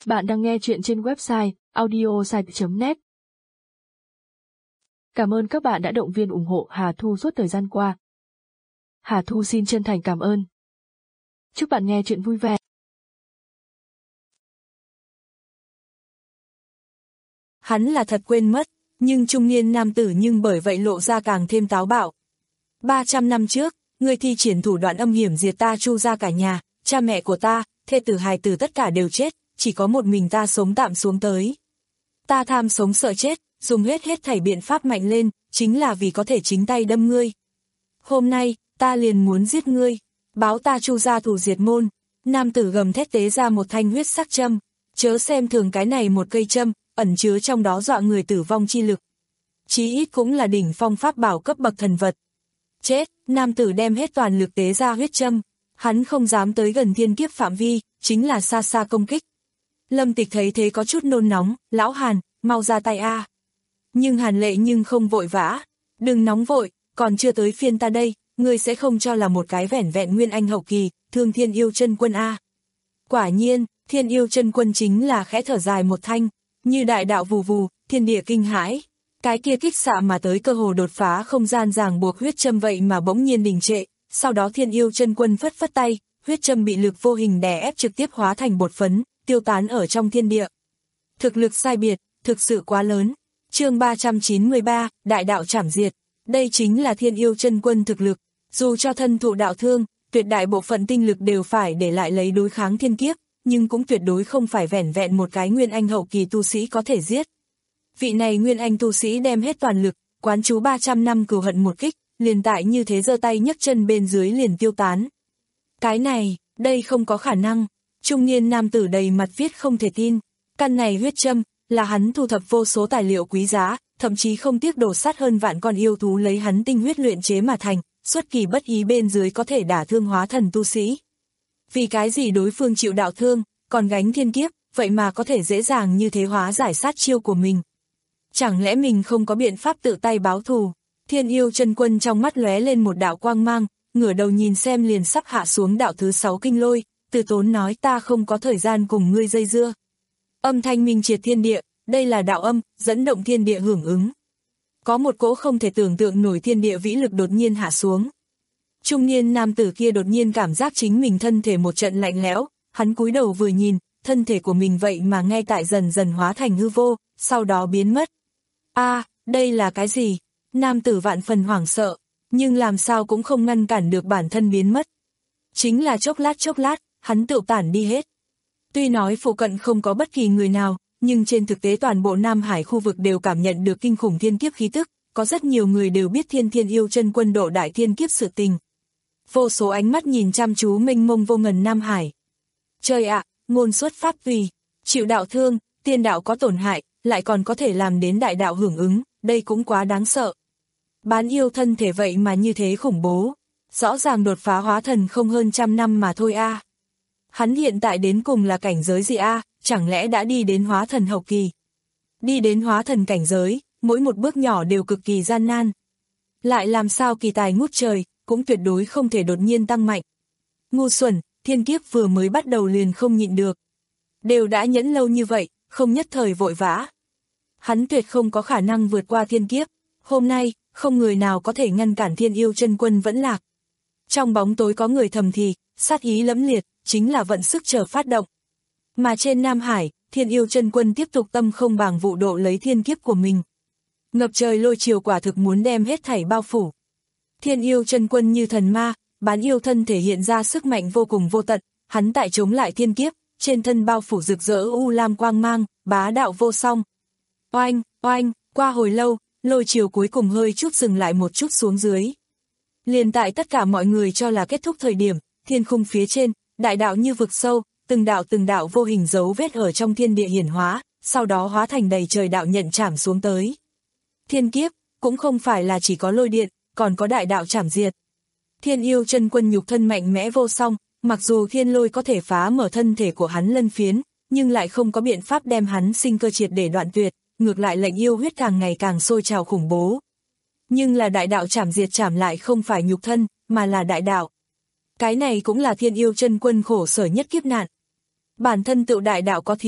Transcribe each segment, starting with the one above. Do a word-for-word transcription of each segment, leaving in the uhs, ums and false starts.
Bạn đang nghe chuyện trên website audiosite chấm net. Cảm ơn các bạn đã động viên ủng hộ Hà Thu suốt thời gian qua. Hà Thu xin chân thành cảm ơn. Chúc bạn nghe chuyện vui vẻ. Hắn là thật quên mất, nhưng trung niên nam tử nhưng bởi vậy lộ ra càng thêm táo bạo. ba trăm năm trước, ngươi thi triển thủ đoạn âm hiểm diệt ta Chu gia cả nhà, cha mẹ của ta, thê tử hài tử tất cả đều chết, chỉ có một mình ta sống tạm xuống tới. Ta tham sống sợ chết, dùng hết hết thảy biện pháp mạnh lên, chính là vì có thể chính tay đâm ngươi. Hôm nay, ta liền muốn giết ngươi, báo ta Chu gia thù diệt môn. Nam tử gầm thét tế ra một thanh huyết sắc châm, chớ xem thường cái này một cây châm, ẩn chứa trong đó dọa người tử vong chi lực. Chí ít cũng là đỉnh phong pháp bảo cấp bậc thần vật. Chết, nam tử đem hết toàn lực tế ra huyết châm, hắn không dám tới gần thiên kiếp phạm vi, chính là xa xa công kích. Lâm Tịch thấy thế có chút nôn nóng, lão Hàn, mau ra tay a. Nhưng Hàn Lệ nhưng không vội vã, đừng nóng vội, còn chưa tới phiên ta đây, ngươi sẽ không cho là một cái vẻn vẹn nguyên anh hậu kỳ, thương Thiên Yêu Chân Quân a. Quả nhiên, Thiên Yêu Chân Quân chính là khẽ thở dài một thanh, như đại đạo vù vù, thiên địa kinh hãi. Cái kia kích xạ mà tới cơ hồ đột phá không gian ràng buộc huyết châm vậy mà bỗng nhiên đình trệ, sau đó Thiên Yêu Chân Quân phất phất tay, huyết châm bị lực vô hình đè ép trực tiếp hóa thành bột phấn, tiêu tán ở trong thiên địa. Thực lực sai biệt, thực sự quá lớn. Chương ba trăm chín mươi ba, Đại đạo trảm diệt. Đây chính là Thiên Yêu Chân Quân thực lực, dù cho thân thụ đạo thương, tuyệt đại bộ phận tinh lực đều phải để lại lấy đối kháng thiên kiếp, nhưng cũng tuyệt đối không phải vẻn vẹn một cái nguyên anh hậu kỳ tu sĩ có thể giết. Vị này nguyên anh tu sĩ đem hết toàn lực, quán chú ba trăm năm cừu hận một kích, liền tại như thế giơ tay nhấc chân bên dưới liền tiêu tán. Cái này, đây không có khả năng. Trung niên nam tử đầy mặt viết không thể tin. Căn này huyết châm, là hắn thu thập vô số tài liệu quý giá, thậm chí không tiếc đổ sát hơn vạn con yêu thú lấy hắn tinh huyết luyện chế mà thành, xuất kỳ bất ý bên dưới có thể đả thương hóa thần tu sĩ. Vì cái gì đối phương chịu đạo thương, còn gánh thiên kiếp, vậy mà có thể dễ dàng như thế hóa giải sát chiêu của mình. Chẳng lẽ mình không có biện pháp tự tay báo thù? Thiên Yêu Chân Quân trong mắt lóe lên một đạo quang mang, ngửa đầu nhìn xem liền sắp hạ xuống đạo thứ sáu kinh lôi, từ tốn nói ta không có thời gian cùng ngươi dây dưa. Âm thanh minh triệt thiên địa, đây là đạo âm, dẫn động thiên địa hưởng ứng. Có một cỗ không thể tưởng tượng nổi thiên địa vĩ lực đột nhiên hạ xuống. Trung niên nam tử kia đột nhiên cảm giác chính mình thân thể một trận lạnh lẽo, hắn cúi đầu vừa nhìn, thân thể của mình vậy mà ngay tại dần dần hóa thành hư vô, sau đó biến mất. A, à, đây là cái gì? Nam tử vạn phần hoảng sợ, nhưng làm sao cũng không ngăn cản được bản thân biến mất. Chính là chốc lát chốc lát, hắn tự tản đi hết. Tuy nói phụ cận không có bất kỳ người nào, nhưng trên thực tế toàn bộ Nam Hải khu vực đều cảm nhận được kinh khủng thiên kiếp khí tức, có rất nhiều người đều biết Thiên Thiên Yêu Chân Quân độ đại thiên kiếp sự tình. Vô số ánh mắt nhìn chăm chú mênh mông vô ngần Nam Hải. Trời ạ, ngôn xuất pháp tùy, chịu đạo thương, tiên đạo có tổn hại, lại còn có thể làm đến đại đạo hưởng ứng, đây cũng quá đáng sợ. Bán yêu thân thể vậy mà như thế khủng bố, rõ ràng đột phá hóa thần không hơn trăm năm mà thôi a. À. Hắn hiện tại đến cùng là cảnh giới gì a, à? Chẳng lẽ đã đi đến hóa thần hậu kỳ? Đi đến hóa thần cảnh giới, mỗi một bước nhỏ đều cực kỳ gian nan. Lại làm sao kỳ tài ngút trời, cũng tuyệt đối không thể đột nhiên tăng mạnh. Ngu xuẩn, thiên kiếp vừa mới bắt đầu liền không nhịn được. Đều đã nhẫn lâu như vậy, không nhất thời vội vã. Hắn tuyệt không có khả năng vượt qua thiên kiếp. Hôm nay, không người nào có thể ngăn cản Thiên Yêu Chân Quân vẫn lạc. Trong bóng tối có người thầm thì, sát ý lẫm liệt, chính là vận sức chờ phát động. Mà trên Nam Hải, Thiên Yêu Chân Quân tiếp tục tâm không bàng vụ độ lấy thiên kiếp của mình. Ngập trời lôi triều quả thực muốn đem hết thảy bao phủ. Thiên Yêu Chân Quân như thần ma, bán yêu thân thể hiện ra sức mạnh vô cùng vô tận, hắn tại chống lại thiên kiếp, trên thân bao phủ rực rỡ u lam quang mang, bá đạo vô song. Oanh, oanh, qua hồi lâu, lôi triều cuối cùng hơi chút dừng lại một chút xuống dưới. Liền tại tất cả mọi người cho là kết thúc thời điểm, thiên khung phía trên, đại đạo như vực sâu, từng đạo từng đạo vô hình dấu vết ở trong thiên địa hiển hóa, sau đó hóa thành đầy trời đạo nhận trảm xuống tới. Thiên kiếp, cũng không phải là chỉ có lôi điện, còn có đại đạo trảm diệt. Thiên Yêu Chân Quân nhục thân mạnh mẽ vô song, mặc dù thiên lôi có thể phá mở thân thể của hắn lân phiến, nhưng lại không có biện pháp đem hắn sinh cơ triệt để đoạn tuyệt, ngược lại lệnh yêu huyết càng ngày càng sôi trào khủng bố. Nhưng là đại đạo trảm diệt trảm lại không phải nhục thân, mà là đại đạo. Cái này cũng là Thiên Yêu Chân Quân khổ sở nhất kiếp nạn. Bản thân tự đại đạo có thiếu,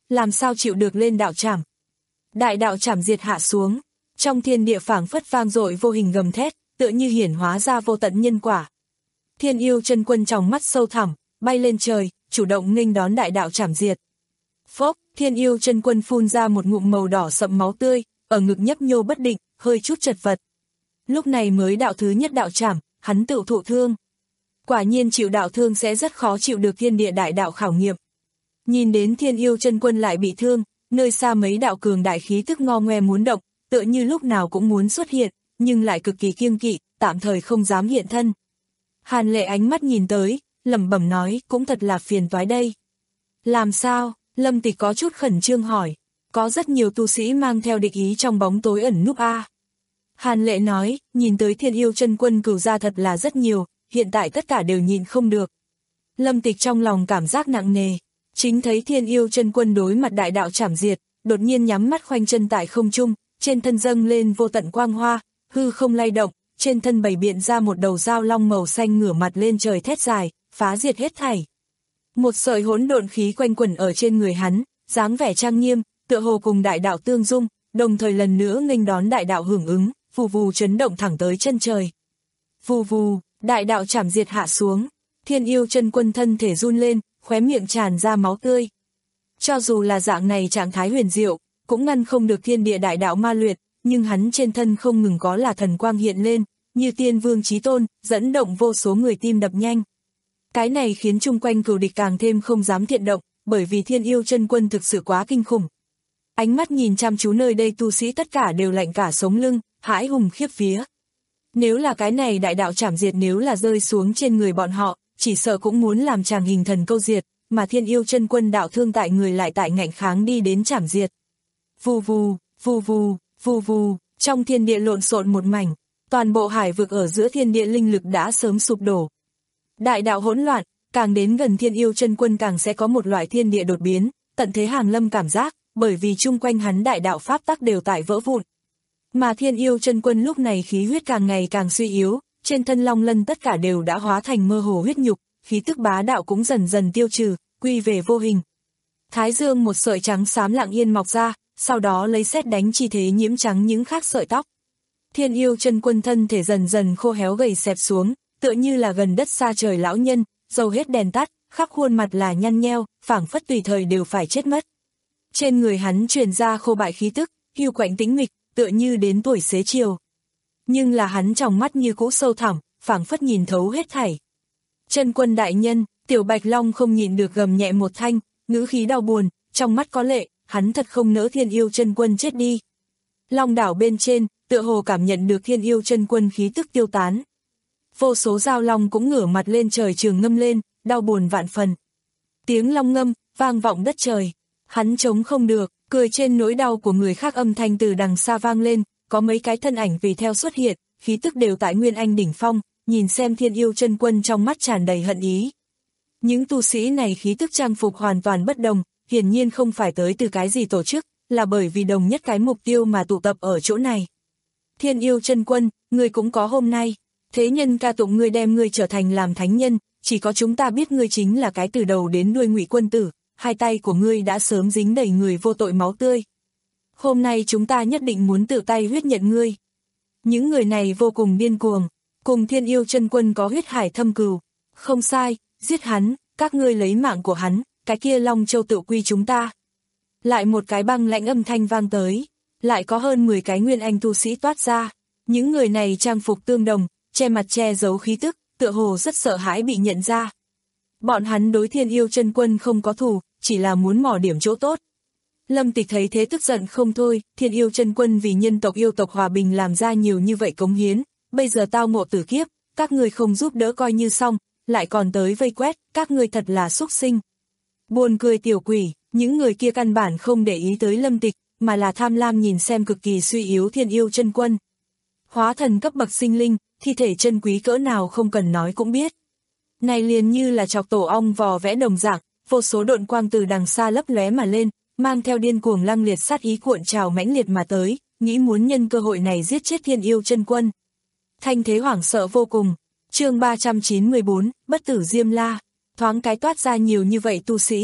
làm sao chịu được lên đạo trảm. Đại đạo trảm diệt hạ xuống, trong thiên địa phảng phất vang dội vô hình gầm thét, tựa như hiển hóa ra vô tận nhân quả. Thiên yêu chân quân trong mắt sâu thẳm, bay lên trời, chủ động nghênh đón đại đạo trảm diệt. Phốc, thiên yêu chân quân phun ra một ngụm màu đỏ sậm máu tươi, ở ngực nhấp nhô bất định, hơi chút chật vật. Lúc này mới đạo thứ nhất đạo trảm, hắn tự thụ thương. Quả nhiên chịu đạo thương sẽ rất khó chịu được thiên địa đại đạo khảo nghiệm. Nhìn đến thiên yêu chân quân lại bị thương, nơi xa mấy đạo cường đại khí tức ngo ngoe muốn động, tựa như lúc nào cũng muốn xuất hiện, nhưng lại cực kỳ kiêng kỵ, tạm thời không dám hiện thân. Hàn Lệ ánh mắt nhìn tới, lẩm bẩm nói, cũng thật là phiền toái đây. Làm sao? Lâm Tịch có chút khẩn trương hỏi. Có rất nhiều tu sĩ mang theo địch ý trong bóng tối ẩn núp a. Hàn Lệ nói, nhìn tới thiên yêu chân quân cửu gia thật là rất nhiều, hiện tại tất cả đều nhìn không được. Lâm Tịch trong lòng cảm giác nặng nề, chính thấy thiên yêu chân quân đối mặt đại đạo trảm diệt, đột nhiên nhắm mắt khoanh chân tại không trung, trên thân dâng lên vô tận quang hoa, hư không lay động, trên thân bày biện ra một đầu dao long màu xanh ngửa mặt lên trời thét dài, phá diệt hết thảy. Một sợi hỗn độn khí quanh quẩn ở trên người hắn, dáng vẻ trang nghiêm, tựa hồ cùng đại đạo tương dung, đồng thời lần nữa nghênh đón đại đạo hưởng ứng, vù vù chấn động thẳng tới chân trời. Vù vù, đại đạo trảm diệt hạ xuống, thiên yêu chân quân thân thể run lên, khóe miệng tràn ra máu tươi. Cho dù là dạng này trạng thái huyền diệu, cũng ngăn không được thiên địa đại đạo ma luyện, nhưng hắn trên thân không ngừng có là thần quang hiện lên, như tiên vương chí tôn, dẫn động vô số người tim đập nhanh. Cái này khiến chung quanh cừu địch càng thêm không dám thiện động, bởi vì thiên yêu chân quân thực sự quá kinh khủng. Ánh mắt nhìn chăm chú nơi đây tu sĩ tất cả đều lạnh cả sống lưng, hãi hùng khiếp vía. Nếu là cái này đại đạo trảm diệt nếu là rơi xuống trên người bọn họ, chỉ sợ cũng muốn làm chàng hình thần câu diệt, mà thiên yêu chân quân đạo thương tại người lại tại ngạnh kháng đi đến trảm diệt. Vù vù, vù vù, vù vù, trong thiên địa lộn xộn một mảnh, toàn bộ hải vực ở giữa thiên địa linh lực đã sớm sụp đổ. Đại đạo hỗn loạn, càng đến gần thiên yêu chân quân càng sẽ có một loại thiên địa đột biến, tận thế hàng lâm cảm giác, bởi vì chung quanh hắn đại đạo pháp tắc đều tại vỡ vụn. Mà thiên yêu chân quân lúc này khí huyết càng ngày càng suy yếu, trên thân long lân tất cả đều đã hóa thành mơ hồ huyết nhục, khí tức bá đạo cũng dần dần tiêu trừ, quy về vô hình. Thái dương một sợi trắng xám lặng yên mọc ra, sau đó lấy sét đánh chi thế nhiễm trắng những khác sợi tóc. Thiên yêu chân quân thân thể dần dần khô héo gầy xẹp xuống, tựa như là gần đất xa trời lão nhân, dầu hết đèn tắt, khắp khuôn mặt là nhăn nheo, phảng phất tùy thời đều phải chết mất. Trên người hắn truyền ra khô bại khí tức, hiu quạnh tĩnh mịch, tựa như đến tuổi xế chiều. Nhưng là hắn trong mắt như cũ sâu thẳm, phảng phất nhìn thấu hết thảy. Chân quân đại nhân, Tiểu Bạch Long không nhịn được gầm nhẹ một thanh, ngữ khí đau buồn, trong mắt có lệ, hắn thật không nỡ thiên yêu chân quân chết đi. Long đảo bên trên, tựa hồ cảm nhận được thiên yêu chân quân khí tức tiêu tán. Vô số dao long cũng ngửa mặt lên trời trường ngâm lên, đau buồn vạn phần. Tiếng long ngâm, vang vọng đất trời. Hắn chống không được, cười trên nỗi đau của người khác âm thanh từ đằng xa vang lên, có mấy cái thân ảnh vì theo xuất hiện, khí tức đều tại Nguyên Anh đỉnh phong, nhìn xem thiên yêu chân quân trong mắt tràn đầy hận ý. Những tu sĩ này khí tức trang phục hoàn toàn bất đồng, hiển nhiên không phải tới từ cái gì tổ chức, là bởi vì đồng nhất cái mục tiêu mà tụ tập ở chỗ này. Thiên yêu chân quân, ngươi cũng có hôm nay, thế nhân ca tụng ngươi đem ngươi trở thành làm thánh nhân, chỉ có chúng ta biết ngươi chính là cái từ đầu đến đuôi Ngụy quân tử, hai tay của ngươi đã sớm dính đầy người vô tội máu tươi. Hôm nay chúng ta nhất định muốn tự tay huyết nhận ngươi. Những người này vô cùng điên cuồng, cùng thiên yêu chân quân có huyết hải thâm cừu. Không sai, giết hắn, các ngươi lấy mạng của hắn, cái kia Long Châu tự quy chúng ta. Lại một cái băng lãnh âm thanh vang tới, lại có hơn mười cái Nguyên Anh tu sĩ toát ra. Những người này trang phục tương đồng, che mặt che giấu khí tức, tựa hồ rất sợ hãi bị nhận ra. Bọn hắn đối thiên yêu chân quân không có thù, chỉ là muốn mò điểm chỗ tốt. Lâm Tịch thấy thế tức giận không thôi, thiên yêu chân quân vì nhân tộc yêu tộc hòa bình làm ra nhiều như vậy cống hiến, bây giờ tao ngộ tử kiếp, các người không giúp đỡ coi như xong, lại còn tới vây quét, các người thật là xúc sinh. Buồn cười tiểu quỷ, những người kia căn bản không để ý tới Lâm Tịch, mà là tham lam nhìn xem cực kỳ suy yếu thiên yêu chân quân. Hóa thần cấp bậc sinh linh, thi thể chân quý cỡ nào không cần nói cũng biết. Này liền như là chọc tổ ong vò vẽ đồng dạng, vô số độn quang từ đằng xa lấp lóe mà lên, mang theo điên cuồng lăng liệt sát ý cuộn trào mãnh liệt mà tới, nghĩ muốn nhân cơ hội này giết chết thiên yêu chân quân. Thanh thế hoảng sợ vô cùng. Chương ba trăm chín mươi bốn, bất tử Diêm La, thoáng cái toát ra nhiều như vậy tu sĩ.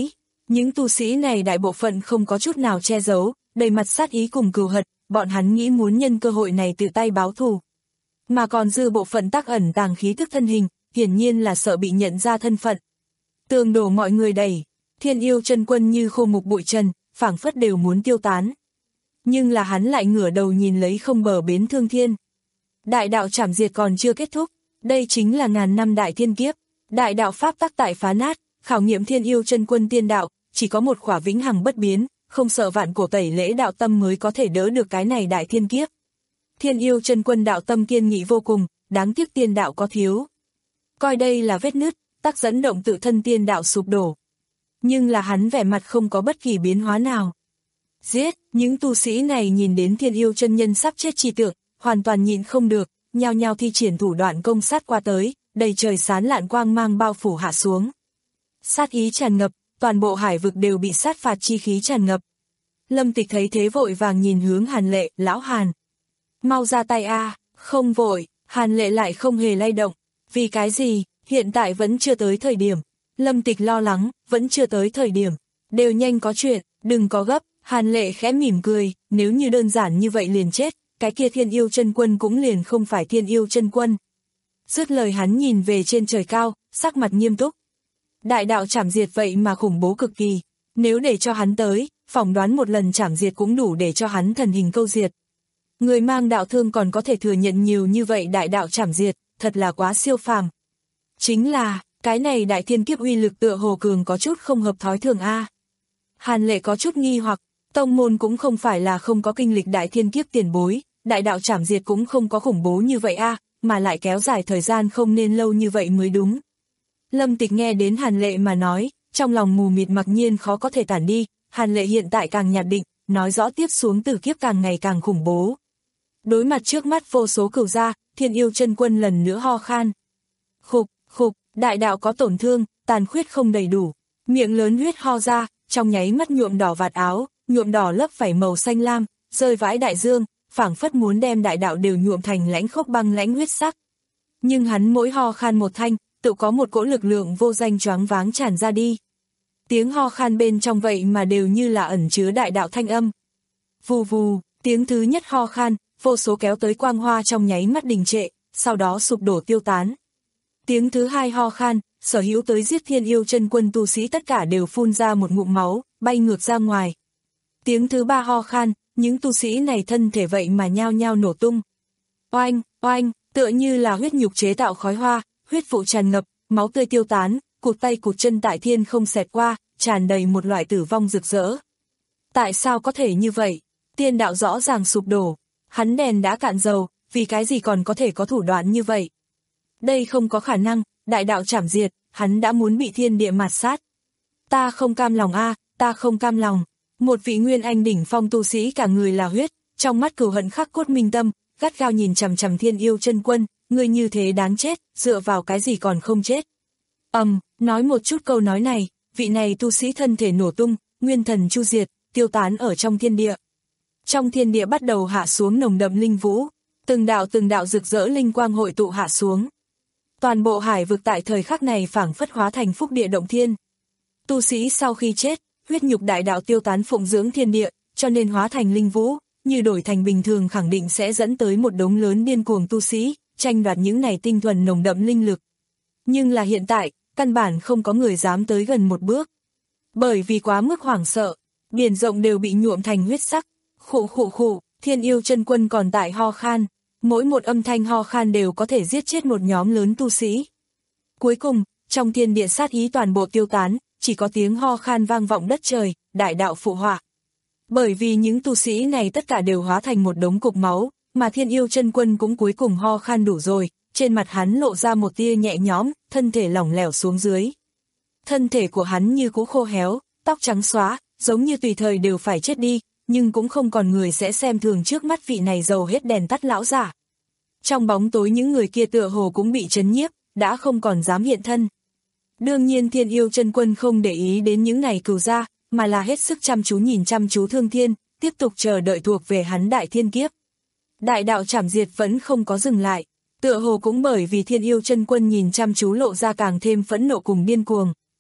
Những tu sĩ này đại bộ phận không có chút nào che giấu, đầy mặt sát ý cùng cừu hận, bọn hắn nghĩ muốn nhân cơ hội này tự tay báo thù. Mà còn dư bộ phận tác ẩn tàng khí thức thân hình, hiển nhiên là sợ bị nhận ra thân phận. Tường đổ mọi người đẩy, Thiên Yêu Chân Quân như khô mục bụi trần, phảng phất đều muốn tiêu tán. Nhưng là hắn lại ngửa đầu nhìn lấy không bờ bến thương thiên. Đại đạo trảm diệt còn chưa kết thúc, đây chính là ngàn năm đại thiên kiếp. Đại đạo pháp tắc tại phá nát, khảo nghiệm Thiên Yêu Chân Quân tiên đạo, chỉ có một khỏa vĩnh hằng bất biến, không sợ vạn cổ tẩy lễ đạo tâm mới có thể đỡ được cái này đại thiên kiếp. Thiên Yêu Chân Quân đạo tâm kiên nghị vô cùng, đáng tiếc tiên đạo có thiếu. Coi đây là vết nứt, tác dẫn động tự thân tiên đạo sụp đổ. Nhưng là hắn vẻ mặt không có bất kỳ biến hóa nào. Giết, những tu sĩ này nhìn đến Thiên Yêu chân nhân sắp chết chi tượng, hoàn toàn nhịn không được, nhao nhao thi triển thủ đoạn công sát qua tới, đầy trời sán lạn quang mang bao phủ hạ xuống. Sát ý tràn ngập, toàn bộ hải vực đều bị sát phạt chi khí tràn ngập. Lâm Tịch thấy thế vội vàng nhìn hướng Hàn Lệ, lão Hàn. Mau ra tay a, không vội, Hàn Lệ lại không hề lay động. Vì cái gì, hiện tại vẫn chưa tới thời điểm. Lâm Tịch lo lắng, vẫn chưa tới thời điểm. Đều nhanh có chuyện, đừng có gấp. Hàn Lệ khẽ mỉm cười, nếu như đơn giản như vậy liền chết, cái kia Thiên Yêu Chân Quân cũng liền không phải Thiên Yêu Chân Quân. Dứt lời hắn nhìn về trên trời cao, sắc mặt nghiêm túc. Đại đạo trảm diệt vậy mà khủng bố cực kỳ, nếu để cho hắn tới, phỏng đoán một lần trảm diệt cũng đủ để cho hắn thần hình câu diệt. Người mang đạo thương còn có thể thừa nhận nhiều như vậy đại đạo trảm diệt, thật là quá siêu phàm. Chính là, cái này đại thiên kiếp uy lực tựa hồ cường có chút không hợp thói thường a. Hàn Lệ có chút nghi hoặc, tông môn cũng không phải là không có kinh lịch đại thiên kiếp tiền bối, đại đạo trảm diệt cũng không có khủng bố như vậy a, mà lại kéo dài thời gian không nên lâu như vậy mới đúng. Lâm Tịch nghe đến Hàn Lệ mà nói, trong lòng mù mịt mặc nhiên khó có thể tản đi, Hàn Lệ hiện tại càng nhạt định, nói rõ tiếp xuống tử kiếp càng ngày càng khủng bố. Đối mặt trước mắt vô số cửu gia, Thiên Yêu Chân Quân lần nữa ho khan. Khục, khục, đại đạo có tổn thương, tàn khuyết không đầy đủ, miệng lớn huyết ho ra, trong nháy mắt nhuộm đỏ vạt áo, nhuộm đỏ lớp vảy màu xanh lam, rơi vãi đại dương, phảng phất muốn đem đại đạo đều nhuộm thành lãnh khốc băng lãnh huyết sắc. Nhưng hắn mỗi ho khan một thanh, tự có một cỗ lực lượng vô danh choáng váng tràn ra đi. Tiếng ho khan bên trong vậy mà đều như là ẩn chứa đại đạo thanh âm. Vù vù, tiếng thứ nhất ho khan, vô số kéo tới quang hoa trong nháy mắt đình trệ, sau đó sụp đổ tiêu tán. Tiếng thứ hai ho khan, sở hữu tới giết Thiên Yêu Chân Quân tu sĩ tất cả đều phun ra một ngụm máu, bay ngược ra ngoài. Tiếng thứ ba ho khan, những tu sĩ này thân thể vậy mà nhao nhao nổ tung. Oanh, oanh, tựa như là huyết nhục chế tạo khói hoa, huyết vụ tràn ngập, máu tươi tiêu tán, cụt tay cụt chân tại thiên không xẹt qua, tràn đầy một loại tử vong rực rỡ. Tại sao có thể như vậy? Tiên đạo rõ ràng sụp đổ, hắn đèn đã cạn dầu, vì cái gì còn có thể có thủ đoạn như vậy? Đây không có khả năng, đại đạo trảm diệt, hắn đã muốn bị thiên địa mạt sát. Ta không cam lòng a, ta không cam lòng. Một vị nguyên anh đỉnh phong tu sĩ cả người là huyết, trong mắt cừu hận khắc cốt minh tâm, gắt gao nhìn chằm chằm Thiên Yêu Chân Quân, người như thế đáng chết, dựa vào cái gì còn không chết. Ầm, um, nói một chút câu nói này, vị này tu sĩ thân thể nổ tung, nguyên thần chu diệt, tiêu tán ở trong thiên địa. Trong thiên địa bắt đầu hạ xuống nồng đậm linh vũ, từng đạo từng đạo rực rỡ linh quang hội tụ hạ xuống. Toàn bộ hải vực tại thời khắc này phảng phất hóa thành phúc địa động thiên. Tu sĩ sau khi chết, huyết nhục đại đạo tiêu tán phụng dưỡng thiên địa, cho nên hóa thành linh vũ, như đổi thành bình thường khẳng định sẽ dẫn tới một đống lớn điên cuồng tu sĩ, tranh đoạt những này tinh thuần nồng đậm linh lực. Nhưng là hiện tại, căn bản không có người dám tới gần một bước. Bởi vì quá mức hoảng sợ, biển rộng đều bị nhuộm thành huyết sắc. Khụ khụ khụ, Thiên Yêu Chân Quân còn tại ho khan, mỗi một âm thanh ho khan đều có thể giết chết một nhóm lớn tu sĩ. Cuối cùng, trong thiên địa sát ý toàn bộ tiêu tán, chỉ có tiếng ho khan vang vọng đất trời, đại đạo phụ họa. Bởi vì những tu sĩ này tất cả đều hóa thành một đống cục máu, mà Thiên Yêu Chân Quân cũng cuối cùng ho khan đủ rồi, trên mặt hắn lộ ra một tia nhẹ nhõm, thân thể lỏng lẻo xuống dưới. Thân thể của hắn như cũ khô héo, tóc trắng xóa, giống như tùy thời đều phải chết đi, nhưng cũng không còn người sẽ xem thường trước mắt vị này dầu hết đèn tắt lão giả. Trong bóng tối những người kia tựa hồ cũng bị chấn nhiếp, đã không còn dám hiện thân. Đương nhiên Thiên Yêu Chân Quân không để ý đến những này cừu gia, mà là hết sức chăm chú nhìn chăm chú Thương Thiên, tiếp tục chờ đợi thuộc về hắn đại thiên kiếp. Đại đạo trảm diệt vẫn không có dừng lại, tựa hồ cũng bởi vì Thiên Yêu Chân Quân nhìn chăm chú lộ ra càng thêm phẫn nộ cùng điên cuồng.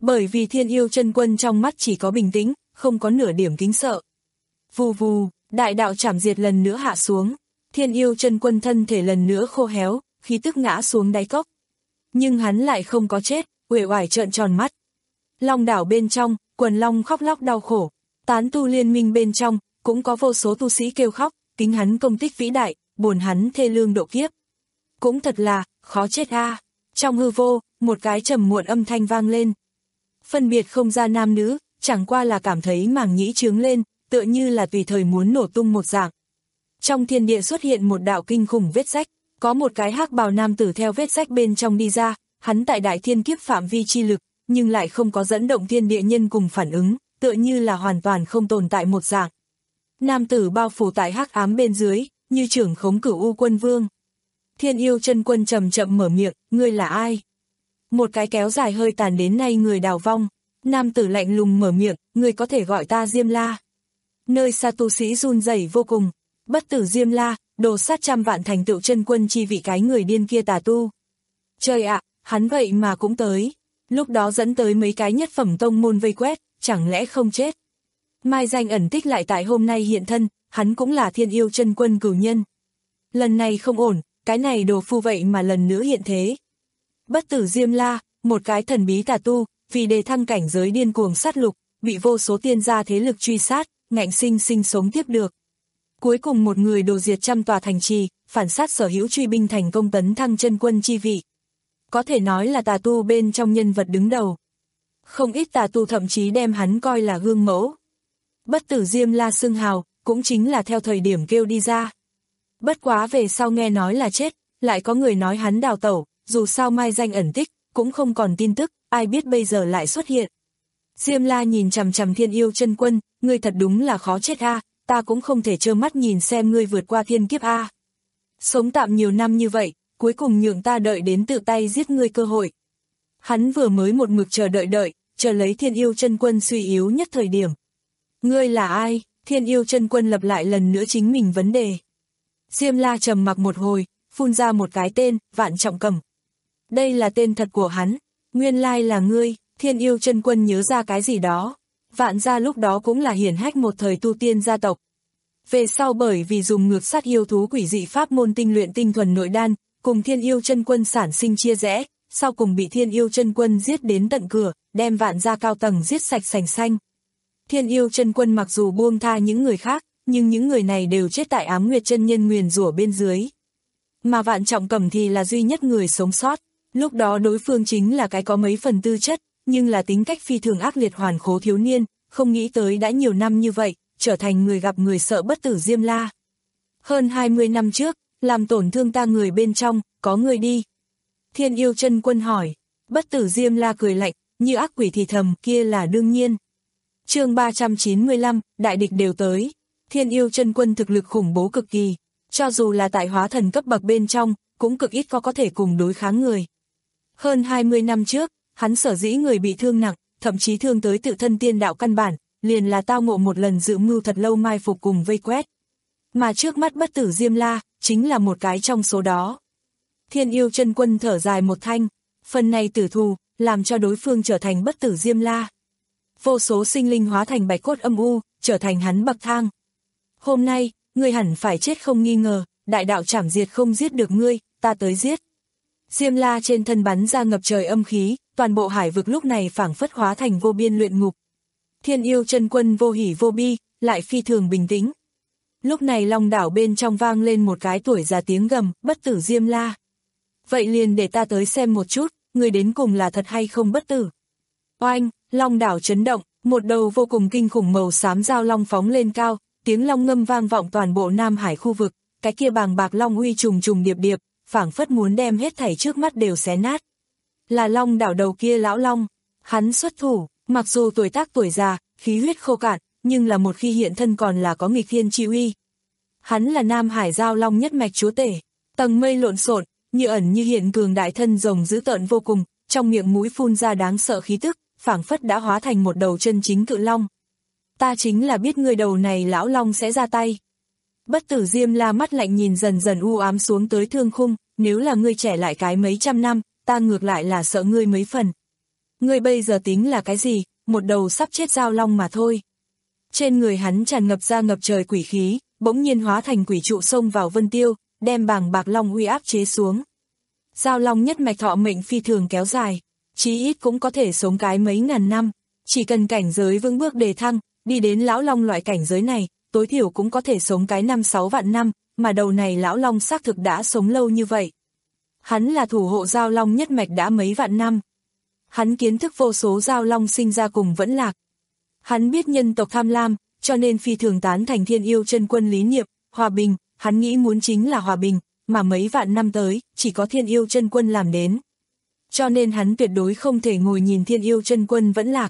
Bởi vì Thiên Yêu Chân Quân trong mắt chỉ có bình tĩnh, không có nửa điểm kính sợ. Vù vù, đại đạo chảm diệt lần nữa hạ xuống, Thiên Yêu Chân Quân thân thể lần nữa khô héo, khí tức ngã xuống đáy cốc. Nhưng hắn lại không có chết, uể oải trợn tròn mắt. Long đảo bên trong, quần long khóc lóc đau khổ, tán tu liên minh bên trong, cũng có vô số tu sĩ kêu khóc, kính hắn công tích vĩ đại, buồn hắn thê lương độ kiếp. Cũng thật là, khó chết a. Trong hư vô, một cái trầm muộn âm thanh vang lên. Phân biệt không ra nam nữ, chẳng qua là cảm thấy màng nhĩ trướng lên, tựa như là tùy thời muốn nổ tung một dạng. Trong thiên địa xuất hiện một đạo kinh khủng vết rách, có một cái hắc bào nam tử theo vết rách bên trong đi ra, hắn tại đại thiên kiếp phạm vi chi lực, nhưng lại không có dẫn động thiên địa nhân cùng phản ứng, tựa như là hoàn toàn không tồn tại một dạng. Nam tử bao phủ tại hắc ám bên dưới, như trưởng khống cửu u quân vương. Thiên Yêu Chân Quân chậm chậm mở miệng, ngươi là ai? Một cái kéo dài hơi tàn đến nay người đào vong. Nam tử lạnh lùng mở miệng, ngươi có thể gọi ta Diêm La. Nơi xa tu sĩ run rẩy vô cùng. Bất tử Diêm La, đồ sát trăm vạn thành tựu chân quân chi vị cái người điên kia tà tu. Trời ạ, hắn vậy mà cũng tới. Lúc đó dẫn tới mấy cái nhất phẩm tông môn vây quét, chẳng lẽ không chết? Mai danh ẩn tích lại tại hôm nay hiện thân, hắn cũng là Thiên Yêu Chân Quân cửu nhân. Lần này không ổn, cái này đồ phu vậy mà lần nữa hiện thế. Bất tử Diêm La, một cái thần bí tà tu, vì đề thăng cảnh giới điên cuồng sát lục, bị vô số tiên gia thế lực truy sát, ngạnh sinh sinh sống tiếp được. Cuối cùng một người đồ diệt trăm tòa thành trì, phản sát sở hữu truy binh thành công tấn thăng chân quân chi vị. Có thể nói là tà tu bên trong nhân vật đứng đầu. Không ít tà tu thậm chí đem hắn coi là gương mẫu. Bất tử Diêm La xưng hào, cũng chính là theo thời điểm kêu đi ra. Bất quá về sau nghe nói là chết, lại có người nói hắn đào tẩu, dù sao mai danh ẩn tích, cũng không còn tin tức, ai biết bây giờ lại xuất hiện. Diêm La nhìn chằm chằm Thiên Yêu Chân Quân, ngươi thật đúng là khó chết a, ta cũng không thể trơ mắt nhìn xem ngươi vượt qua thiên kiếp a. Sống tạm nhiều năm như vậy, cuối cùng nhường ta đợi đến tự tay giết ngươi cơ hội. Hắn vừa mới một mực chờ đợi đợi, chờ lấy Thiên Yêu Chân Quân suy yếu nhất thời điểm. Ngươi là ai? Thiên Yêu Chân Quân lặp lại lần nữa chính mình vấn đề. Diêm La trầm mặc một hồi, phun ra một cái tên, Vạn Trọng Cầm. Đây là tên thật của hắn, nguyên lai là ngươi. Thiên Yêu Chân Quân nhớ ra cái gì đó. Vạn gia lúc đó cũng là hiển hách một thời tu tiên gia tộc. Về sau bởi vì dùng ngược sát yêu thú quỷ dị pháp môn tinh luyện tinh thuần nội đan, cùng Thiên Yêu Chân Quân sản sinh chia rẽ, sau cùng bị Thiên Yêu Chân Quân giết đến tận cửa, đem Vạn gia cao tầng giết sạch sành xanh. Thiên Yêu Chân Quân mặc dù buông tha những người khác, nhưng những người này đều chết tại Ám Nguyệt chân nhân nguyền rủa bên dưới. Mà Vạn Trọng Cầm thì là duy nhất người sống sót, lúc đó đối phương chính là cái có mấy phần tư chất, nhưng là tính cách phi thường ác liệt hoàn khố thiếu niên, không nghĩ tới đã nhiều năm như vậy, trở thành người gặp người sợ bất tử Diêm La. Hơn hai mươi năm trước, làm tổn thương ta người bên trong, có người đi. Thiên Yêu Chân Quân hỏi, bất tử Diêm La cười lạnh, như ác quỷ thì thầm, kia là đương nhiên. Chương ba trăm chín mươi lăm, đại địch đều tới. Thiên Yêu Chân Quân thực lực khủng bố cực kỳ, cho dù là tại hóa thần cấp bậc bên trong, cũng cực ít có có thể cùng đối kháng người. Hơn hai mươi năm trước, hắn sở dĩ người bị thương nặng, thậm chí thương tới tự thân tiên đạo căn bản, liền là tao ngộ một lần dự mưu thật lâu mai phục cùng vây quét. Mà trước mắt bất tử Diêm La, chính là một cái trong số đó. Thiên Yêu Chân Quân thở dài một thanh, phần này tử thù, làm cho đối phương trở thành bất tử Diêm La. Vô số sinh linh hóa thành bạch cốt âm u, trở thành hắn bậc thang. Hôm nay, ngươi hẳn phải chết không nghi ngờ, đại đạo chảm diệt không giết được ngươi, ta tới giết. Diêm La trên thân bắn ra ngập trời âm khí, toàn bộ hải vực lúc này phảng phất hóa thành vô biên luyện ngục. Thiên Yêu Chân Quân vô hỉ vô bi, lại phi thường bình tĩnh. Lúc này Long đảo bên trong vang lên một cái tuổi già tiếng gầm, bất tử Diêm La. Vậy liền để ta tới xem một chút, người đến cùng là thật hay không bất tử. Oanh, Long đảo chấn động, một đầu vô cùng kinh khủng màu xám dao long phóng lên cao, tiếng long ngâm vang vọng toàn bộ Nam Hải khu vực, cái kia bàng bạc long uy trùng trùng điệp điệp, phảng phất muốn đem hết thảy trước mắt đều xé nát. Là Long đảo đầu kia lão long, hắn xuất thủ, mặc dù tuổi tác tuổi già, khí huyết khô cạn, nhưng là một khi hiện thân còn là có nghịch thiên chi uy. Hắn là Nam Hải giao long nhất mạch chúa tể, tầng mây lộn xộn, như ẩn như hiện cường đại thân rồng dữ tợn vô cùng, trong miệng mũi phun ra đáng sợ khí tức, phảng phất đã hóa thành một đầu chân chính cự long. Ta chính là biết người đầu này lão long sẽ ra tay. Bất tử Diêm La mắt lạnh nhìn dần dần u ám xuống tới thương khung, nếu là ngươi trẻ lại cái mấy trăm năm, ta ngược lại là sợ ngươi mấy phần. Ngươi bây giờ tính là cái gì, một đầu sắp chết Dao Long mà thôi. Trên người hắn tràn ngập ra ngập trời quỷ khí, bỗng nhiên hóa thành quỷ trụ xông vào Vân Tiêu, đem bàng bạc long uy áp chế xuống. Dao Long nhất mạch thọ mệnh phi thường kéo dài, chí ít cũng có thể sống cái mấy ngàn năm, chỉ cần cảnh giới vững bước đề thăng, đi đến lão long loại cảnh giới này, tối thiểu cũng có thể sống cái năm sáu vạn năm, mà đầu này lão long xác thực đã sống lâu như vậy. Hắn là thủ hộ Dao Long nhất mạch đã mấy vạn năm. Hắn kiến thức vô số Dao Long sinh ra cùng vẫn lạc. Hắn biết nhân tộc tham lam, cho nên phi thường tán thành Thiên Yêu Chân Quân lý niệm, hòa bình, hắn nghĩ muốn chính là hòa bình, mà mấy vạn năm tới, chỉ có Thiên Yêu Chân Quân làm đến. Cho nên hắn tuyệt đối không thể ngồi nhìn Thiên Yêu Chân Quân vẫn lạc.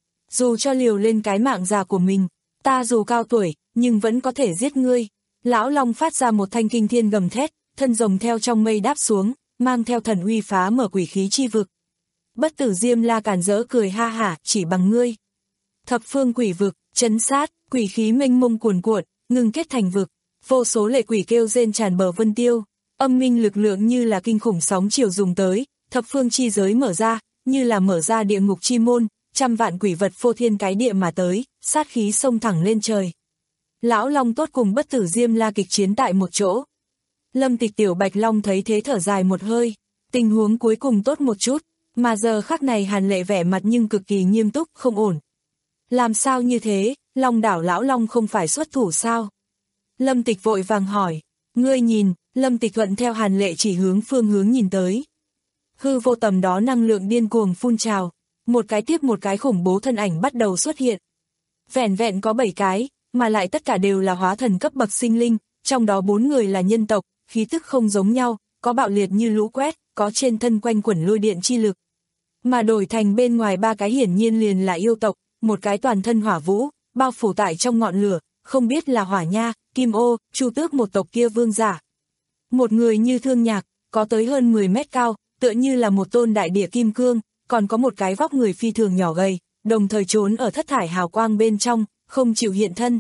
Dù cho liều lên cái mạng già của mình, ta dù cao tuổi, nhưng vẫn có thể giết ngươi. Lão Long phát ra một thanh kinh thiên gầm thét, thân rồng theo trong mây đáp xuống, mang theo thần uy phá mở quỷ khí chi vực. Bất Tử Diêm La càn rỡ cười ha hả, chỉ bằng ngươi. Thập phương quỷ vực, chấn sát, quỷ khí mênh mông cuồn cuộn, ngưng kết thành vực. Vô số lệ quỷ kêu rên tràn bờ Vân Tiêu, âm minh lực lượng như là kinh khủng sóng chiều dùng tới, thập phương chi giới mở ra, như là mở ra địa ngục chi môn, trăm vạn quỷ vật phô thiên cái địa mà tới, sát khí xông thẳng lên trời. Lão Long tốt cùng Bất Tử Diêm La kịch chiến tại một chỗ. Lâm Tịch Tiểu Bạch Long thấy thế thở dài một hơi, tình huống cuối cùng tốt một chút, mà giờ khắc này Hàn Lệ vẻ mặt nhưng cực kỳ nghiêm túc, không ổn. Làm sao như thế, Long đảo Lão Long không phải xuất thủ sao? Lâm Tịch vội vàng hỏi, ngươi nhìn, Lâm Tịch thuận theo Hàn Lệ chỉ hướng phương hướng nhìn tới. Hư vô tầm đó năng lượng điên cuồng phun trào, một cái tiếp một cái khủng bố thân ảnh bắt đầu xuất hiện. Vẹn vẹn có bảy cái, mà lại tất cả đều là hóa thần cấp bậc sinh linh, trong đó bốn người là nhân tộc, khí tức không giống nhau, có bạo liệt như lũ quét, có trên thân quanh quẩn lôi điện chi lực. Mà đổi thành bên ngoài ba cái hiển nhiên liền là yêu tộc, một cái toàn thân hỏa vũ, bao phủ tại trong ngọn lửa, không biết là Hỏa Nha, Kim Ô, Chu Tước một tộc kia vương giả. Một người như Thương Nhạc, có tới hơn mười mét cao, tựa như là một tôn đại địa kim cương, còn có một cái vóc người phi thường nhỏ gầy, đồng thời trốn ở thất thải hào quang bên trong, không chịu hiện thân.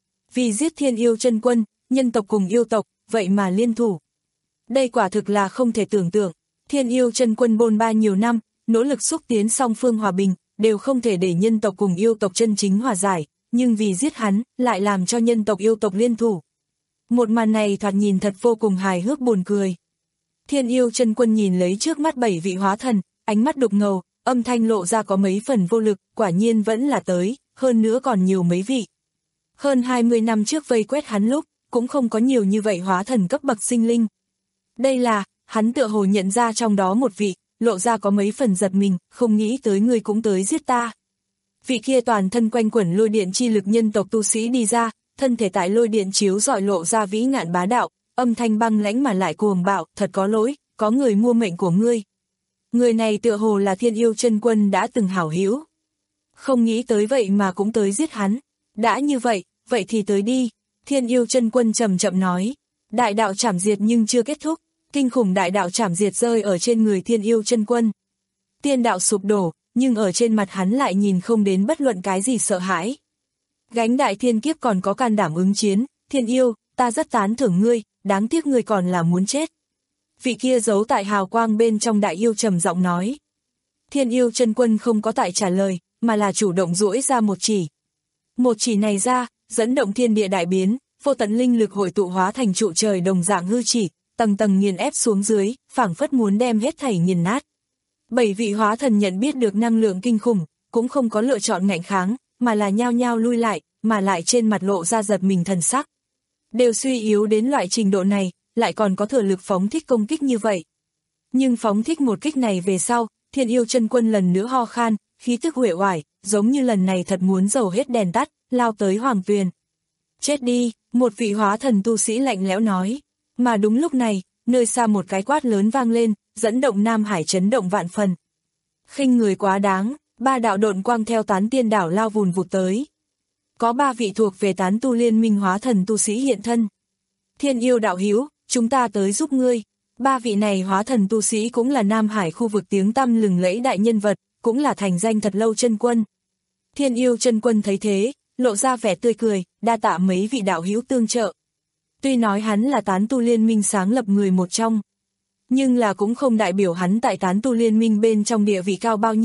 Vì giết Thiên Yêu Chân Quân, nhân tộc cùng yêu tộc, vậy mà liên thủ. Đây quả thực là không thể tưởng tượng, Thiên Yêu Chân Quân bôn ba nhiều năm, nỗ lực xúc tiến song phương hòa bình, đều không thể để nhân tộc cùng yêu tộc chân chính hòa giải, nhưng vì giết hắn, lại làm cho nhân tộc yêu tộc liên thủ. Một màn này thoạt nhìn thật vô cùng hài hước buồn cười. Thiên Yêu Chân Quân nhìn lấy trước mắt bảy vị hóa thần, ánh mắt đục ngầu, âm thanh lộ ra có mấy phần vô lực, quả nhiên vẫn là tới, hơn nữa còn nhiều mấy vị. Hơn hai mươi năm trước vây quét hắn lúc, cũng không có nhiều như vậy hóa thần cấp bậc sinh linh. Đây là, hắn tựa hồ nhận ra trong đó một vị, lộ ra có mấy phần giật mình, không nghĩ tới người cũng tới giết ta. Vị kia toàn thân quanh quẩn lôi điện chi lực nhân tộc tu sĩ đi ra, thân thể tại lôi điện chiếu rọi lộ ra vĩ ngạn bá đạo, âm thanh băng lãnh mà lại cuồng bạo, thật có lỗi, có người mua mệnh của ngươi. Người này tựa hồ là Thiên Yêu Chân Quân đã từng hảo hữu. Không nghĩ tới vậy mà cũng tới giết hắn. Đã như vậy, vậy thì tới đi. Thiên Yêu Chân Quân chậm chậm nói. Đại đạo trảm diệt nhưng chưa kết thúc. Kinh khủng đại đạo trảm diệt rơi ở trên người Thiên Yêu Chân Quân. Tiên đạo sụp đổ, nhưng ở trên mặt hắn lại nhìn không đến bất luận cái gì sợ hãi. Gánh đại thiên kiếp còn có can đảm ứng chiến. Thiên Yêu, ta rất tán thưởng ngươi, đáng tiếc ngươi còn là muốn chết. Vị kia giấu tại hào quang bên trong đại yêu trầm giọng nói. Thiên Yêu Chân Quân không có tại trả lời, mà là chủ động duỗi ra một chỉ. Một chỉ này ra, dẫn động thiên địa đại biến, vô tận linh lực hội tụ hóa thành trụ trời đồng dạng hư chỉ, tầng tầng nghiền ép xuống dưới, phảng phất muốn đem hết thảy nghiền nát. Bảy vị hóa thần nhận biết được năng lượng kinh khủng, cũng không có lựa chọn ngạnh kháng, mà là nhao nhao lui lại, mà lại trên mặt lộ ra giật mình thần sắc. Đều suy yếu đến loại trình độ này, lại còn có thừa lực phóng thích công kích như vậy. Nhưng phóng thích một kích này về sau, Thiên Yêu Chân Quân lần nữa ho khan, khí tức uể oải, giống như lần này thật muốn dầu hết đèn tắt, lao tới Hoàng Tuyền. Chết đi, một vị hóa thần tu sĩ lạnh lẽo nói. Mà đúng lúc này, nơi xa một cái quát lớn vang lên, dẫn động Nam Hải chấn động vạn phần. Khinh người quá đáng, ba đạo độn quang theo Tán Tiên đảo lao vùn vụt tới. Có ba vị thuộc về Tán Tu Liên Minh hóa thần tu sĩ hiện thân. Thiên Yêu đạo hữu, chúng ta tới giúp ngươi. Ba vị này hóa thần tu sĩ cũng là Nam Hải khu vực tiếng tăm lừng lẫy đại nhân vật, cũng là thành danh thật lâu chân quân. Thiên Yêu Chân Quân thấy thế, lộ ra vẻ tươi cười, đa tạ mấy vị đạo hữu tương trợ. Tuy nói hắn là Tán Tu Liên Minh sáng lập người một trong, nhưng là cũng không đại biểu hắn tại Tán Tu Liên Minh bên trong địa vị cao bao nhiêu,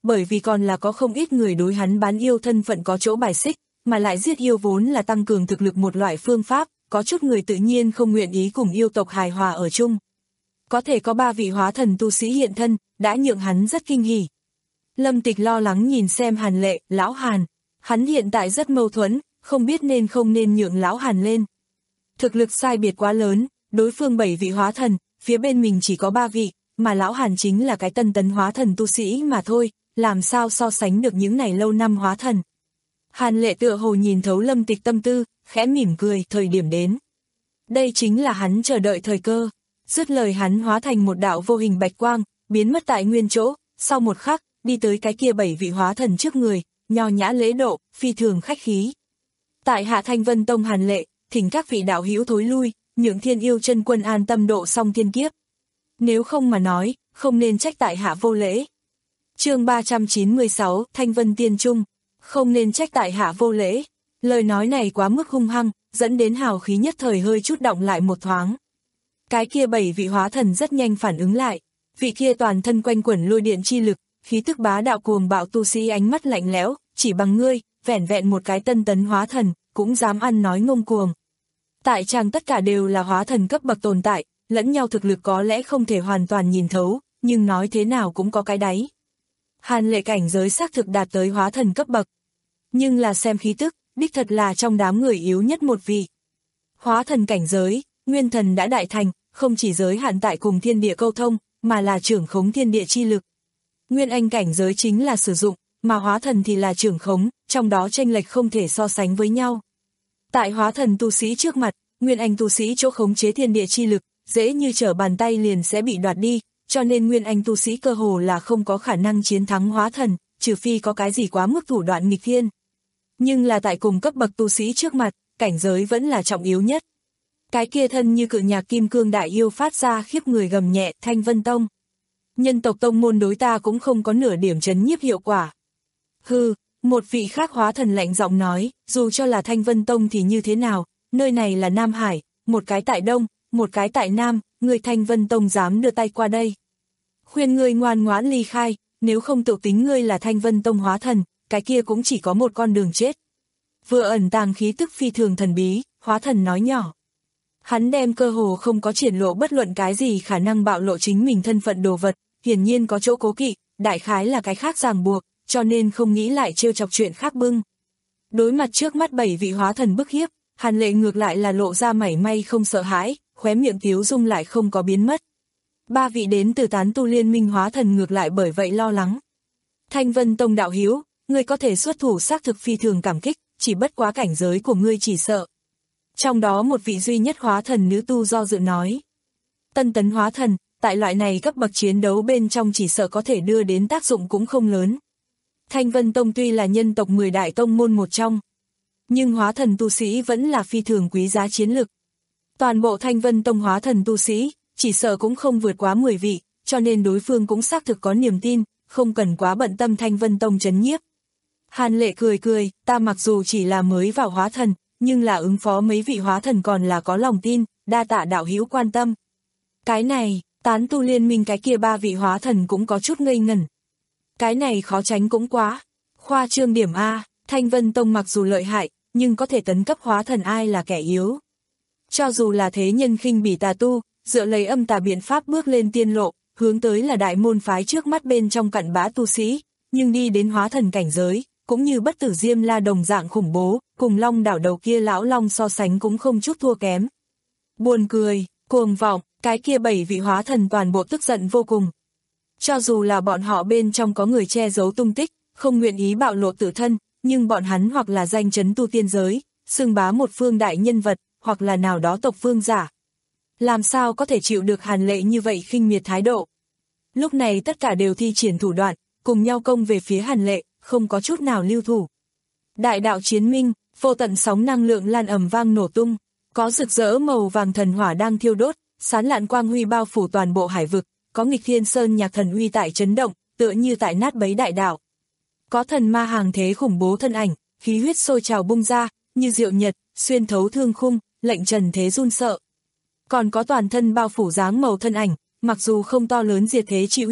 bởi vì còn là có không ít người đối hắn bán yêu thân phận có chỗ bài xích, mà lại giết yêu vốn là tăng cường thực lực một loại phương pháp, có chút người tự nhiên không nguyện ý cùng yêu tộc hài hòa ở chung. Có thể có ba vị hóa thần tu sĩ hiện thân, đã nhượng hắn rất kinh hỉ. Lâm Tịch lo lắng nhìn xem Hàn Lệ, lão Hàn, hắn hiện tại rất mâu thuẫn, không biết nên không nên nhượng lão Hàn lên. Thực lực sai biệt quá lớn, đối phương bảy vị hóa thần, phía bên mình chỉ có ba vị, mà lão Hàn chính là cái tân tấn hóa thần tu sĩ mà thôi, làm sao so sánh được những này lâu năm hóa thần. Hàn Lệ tựa hồ nhìn thấu Lâm Tịch tâm tư, khẽ mỉm cười, thời điểm đến. Đây chính là hắn chờ đợi thời cơ. Dứt lời hắn hóa thành một đạo vô hình bạch quang, biến mất tại nguyên chỗ, sau một khắc, đi tới cái kia bảy vị hóa thần trước người, nho nhã lễ độ, phi thường khách khí. Tại Hạ Thanh Vân Tông Hàn Lệ, thỉnh các vị đạo hữu thối lui, nhượng Thiên Yêu chân quân an tâm độ xong thiên kiếp. Nếu không mà nói, không nên trách tại hạ vô lễ. Chương ba trăm chín mươi sáu, Thanh Vân Tiên Trung, không nên trách tại hạ vô lễ. Lời nói này quá mức hung hăng, dẫn đến hào khí nhất thời hơi chút động lại một thoáng. Cái kia bảy vị hóa thần rất nhanh phản ứng lại, vị kia toàn thân quanh quẩn lôi điện chi lực, khí tức bá đạo cuồng bạo tu sĩ ánh mắt lạnh lẽo, chỉ bằng ngươi, vẻn vẹn một cái tân tấn hóa thần, cũng dám ăn nói ngông cuồng. Tại chàng tất cả đều là hóa thần cấp bậc tồn tại, lẫn nhau thực lực có lẽ không thể hoàn toàn nhìn thấu, nhưng nói thế nào cũng có cái đáy. Hàn Lệ cảnh giới xác thực đạt tới hóa thần cấp bậc, nhưng là xem khí tức, đích thật là trong đám người yếu nhất một vị. Hóa thần cảnh giới, nguyên thần đã đại thành, không chỉ giới hạn tại cùng thiên địa câu thông, mà là trưởng khống thiên địa chi lực. Nguyên anh cảnh giới chính là sử dụng, mà hóa thần thì là trưởng khống, trong đó chênh lệch không thể so sánh với nhau. Tại hóa thần tu sĩ trước mặt, nguyên anh tu sĩ chỗ khống chế thiên địa chi lực, dễ như trở bàn tay liền sẽ bị đoạt đi, cho nên nguyên anh tu sĩ cơ hồ là không có khả năng chiến thắng hóa thần, trừ phi có cái gì quá mức thủ đoạn nghịch thiên. Nhưng là tại cùng cấp bậc tu sĩ trước mặt, cảnh giới vẫn là trọng yếu nhất. Cái kia thân như cự nhạc kim cương đại yêu phát ra khiếp người gầm nhẹ, Thanh Vân Tông. Nhân tộc tông môn đối ta cũng không có nửa điểm chấn nhiếp hiệu quả. Hừ, một vị khác hóa thần lạnh giọng nói, dù cho là Thanh Vân Tông thì như thế nào, nơi này là Nam Hải, một cái tại Đông, một cái tại Nam, người Thanh Vân Tông dám đưa tay qua đây. Khuyên ngươi ngoan ngoãn ly khai, nếu không tự tính ngươi là Thanh Vân Tông hóa thần, cái kia cũng chỉ có một con đường chết. Vừa ẩn tàng khí tức phi thường thần bí, hóa thần nói nhỏ. Hắn đem cơ hồ không có triển lộ bất luận cái gì khả năng bạo lộ chính mình thân phận đồ vật, hiển nhiên có chỗ cố kỵ, đại khái là cái khác ràng buộc, cho nên không nghĩ lại trêu chọc chuyện khác bưng. Đối mặt trước mắt bảy vị hóa thần bức hiếp, Hàn Lệ ngược lại là lộ ra mảy may không sợ hãi, khóe miệng tiếu dung lại không có biến mất. Ba vị đến từ tán tu liên minh hóa thần ngược lại bởi vậy lo lắng. Thanh Vân Tông đạo hiếu, ngươi có thể xuất thủ xác thực phi thường cảm kích, chỉ bất quá cảnh giới của ngươi chỉ sợ. Trong đó một vị duy nhất hóa thần nữ tu do dự nói. Tân tấn hóa thần, tại loại này cấp bậc chiến đấu bên trong chỉ sợ có thể đưa đến tác dụng cũng không lớn. Thanh Vân Tông tuy là nhân tộc mười đại tông môn một trong, nhưng hóa thần tu sĩ vẫn là phi thường quý giá chiến lực. Toàn bộ Thanh Vân Tông hóa thần tu sĩ, chỉ sợ cũng không vượt quá mười vị, cho nên đối phương cũng xác thực có niềm tin, không cần quá bận tâm Thanh Vân Tông trấn nhiếp. Hàn Lệ cười cười, ta mặc dù chỉ là mới vào hóa thần, nhưng là ứng phó mấy vị hóa thần còn là có lòng tin, đa tạ đạo hữu quan tâm. Cái này, tán tu liên minh cái kia ba vị hóa thần cũng có chút ngây ngẩn. Cái này khó tránh cũng quá. Khoa trương điểm A, Thanh Vân Tông mặc dù lợi hại, nhưng có thể tấn cấp hóa thần ai là kẻ yếu. Cho dù là thế nhân khinh bỉ tà tu, dựa lấy âm tà biện pháp bước lên tiên lộ, hướng tới là đại môn phái trước mắt bên trong cặn bã tu sĩ, nhưng đi đến hóa thần cảnh giới, cũng như bất tử Diêm La đồng dạng khủng bố, cùng Long đảo đầu kia lão long so sánh cũng không chút thua kém. Buồn cười, cuồng vọng, cái kia bảy vị hóa thần toàn bộ tức giận vô cùng. Cho dù là bọn họ bên trong có người che giấu tung tích, không nguyện ý bạo lộ tự thân, nhưng bọn hắn hoặc là danh chấn tu tiên giới, xưng bá một phương đại nhân vật, hoặc là nào đó tộc vương giả. Làm sao có thể chịu được Hàn Lệ như vậy khinh miệt thái độ. Lúc này tất cả đều thi triển thủ đoạn, cùng nhau công về phía Hàn Lệ, không có chút nào lưu thủ. Đại đạo chiến minh, vô tận sóng năng lượng lan ầm vang nổ tung, có rực rỡ màu vàng thần hỏa đang thiêu đốt, sán lạn quang huy bao phủ toàn bộ hải vực, có nghịch thiên sơn nhạc thần uy tại chấn động, tựa như tại nát bấy đại đạo. Có thần ma hàng thế khủng bố thân ảnh, khí huyết sôi trào bung ra, như diệu nhật, xuyên thấu thương khung, lệnh trần thế run sợ. Còn có toàn thân bao phủ dáng màu thân ảnh, mặc dù không to lớn diệt thế chi uy,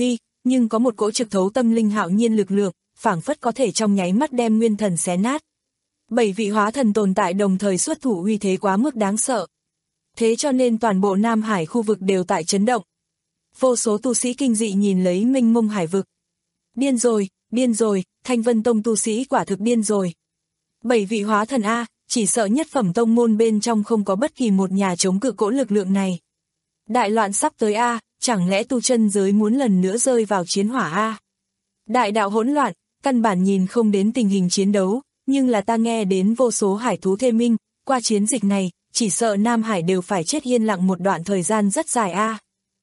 nhưng có một cỗ trực thấu tâm linh hạo nhiên lực lượng, phảng phất có thể trong nháy mắt đem nguyên thần xé nát. Bảy vị hóa thần tồn tại đồng thời xuất thủ uy thế quá mức đáng sợ. Thế cho nên toàn bộ Nam Hải khu vực đều tại chấn động. Vô số tu sĩ kinh dị nhìn lấy mênh mông hải vực. Điên rồi, điên rồi, Thanh Vân Tông tu sĩ quả thực điên rồi. Bảy vị hóa thần A, chỉ sợ nhất phẩm tông môn bên trong không có bất kỳ một nhà chống cự cỗ lực lượng này. Đại loạn sắp tới A, chẳng lẽ tu chân giới muốn lần nữa rơi vào chiến hỏa A. Đại đạo hỗn loạn, căn bản nhìn không đến tình hình chiến đấu, nhưng là ta nghe đến vô số hải thú thê minh, qua chiến dịch này, chỉ sợ Nam Hải đều phải chết yên lặng một đoạn thời gian rất dài A.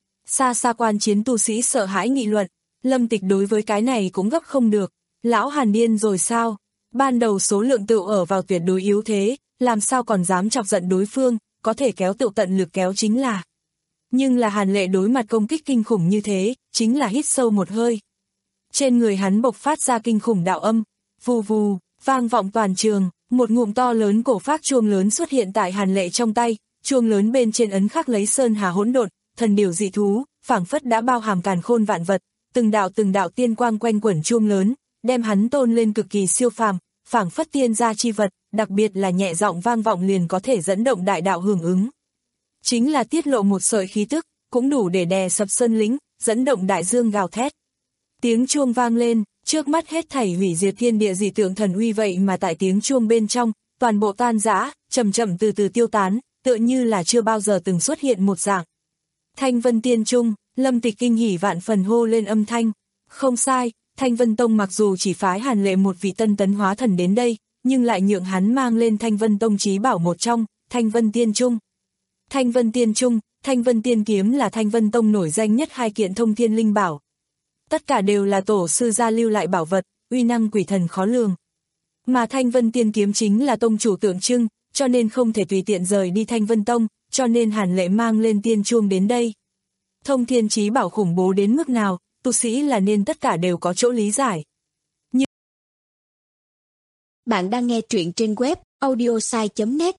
Xa xa quan chiến tu sĩ sợ hãi nghị luận, Lâm Tịch đối với cái này cũng gấp không được, lão Hàn điên rồi sao? Ban đầu số lượng tựu ở vào tuyệt đối yếu thế, làm sao còn dám chọc giận đối phương, có thể kéo tựu tận lực kéo chính là. Nhưng là Hàn Lệ đối mặt công kích kinh khủng như thế, chính là hít sâu một hơi. Trên người hắn bộc phát ra kinh khủng đạo âm, vù vù, vang vọng toàn trường, một ngụm to lớn cổ phác chuông lớn xuất hiện tại Hàn Lệ trong tay, chuông lớn bên trên ấn khắc lấy sơn hà hỗn độn, thần điều dị thú, phảng phất đã bao hàm càn khôn vạn vật, từng đạo từng đạo tiên quang quanh quẩn chuông lớn, đem hắn tôn lên cực kỳ siêu phàm, phảng phất tiên gia chi vật, đặc biệt là nhẹ giọng vang vọng liền có thể dẫn động đại đạo hưởng ứng. Chính là tiết lộ một sợi khí tức, cũng đủ để đè sập sơn lĩnh, dẫn động đại dương gào thét. Tiếng chuông vang lên, trước mắt hết thảy hủy diệt thiên địa dị tượng thần uy vậy mà tại tiếng chuông bên trong, toàn bộ tan rã, chậm chậm từ từ tiêu tán, tựa như là chưa bao giờ từng xuất hiện một dạng. Thanh Vân Tiên Trung, Lâm Tịch kinh hỉ vạn phần hô lên âm thanh. Không sai, Thanh Vân Tông mặc dù chỉ phái Hàn Lệ một vị tân tấn hóa thần đến đây, nhưng lại nhượng hắn mang lên Thanh Vân Tông chí bảo một trong, Thanh Vân Tiên Trung. Thanh Vân Tiên Trung, Thanh Vân Tiên Kiếm là Thanh Vân Tông nổi danh nhất hai kiện thông thiên linh bảo. Tất cả đều là tổ sư gia lưu lại bảo vật, uy năng quỷ thần khó lường. Mà Thanh Vân Tiên Kiếm chính là tông chủ tượng trưng, cho nên không thể tùy tiện rời đi Thanh Vân Tông, cho nên Hàn Lệ mang lên tiên chuông đến đây. Thông thiên chí bảo khủng bố đến mức nào, tu sĩ là nên tất cả đều có chỗ lý giải. Như... Bạn đang nghe truyện trên web audiosai chấm net.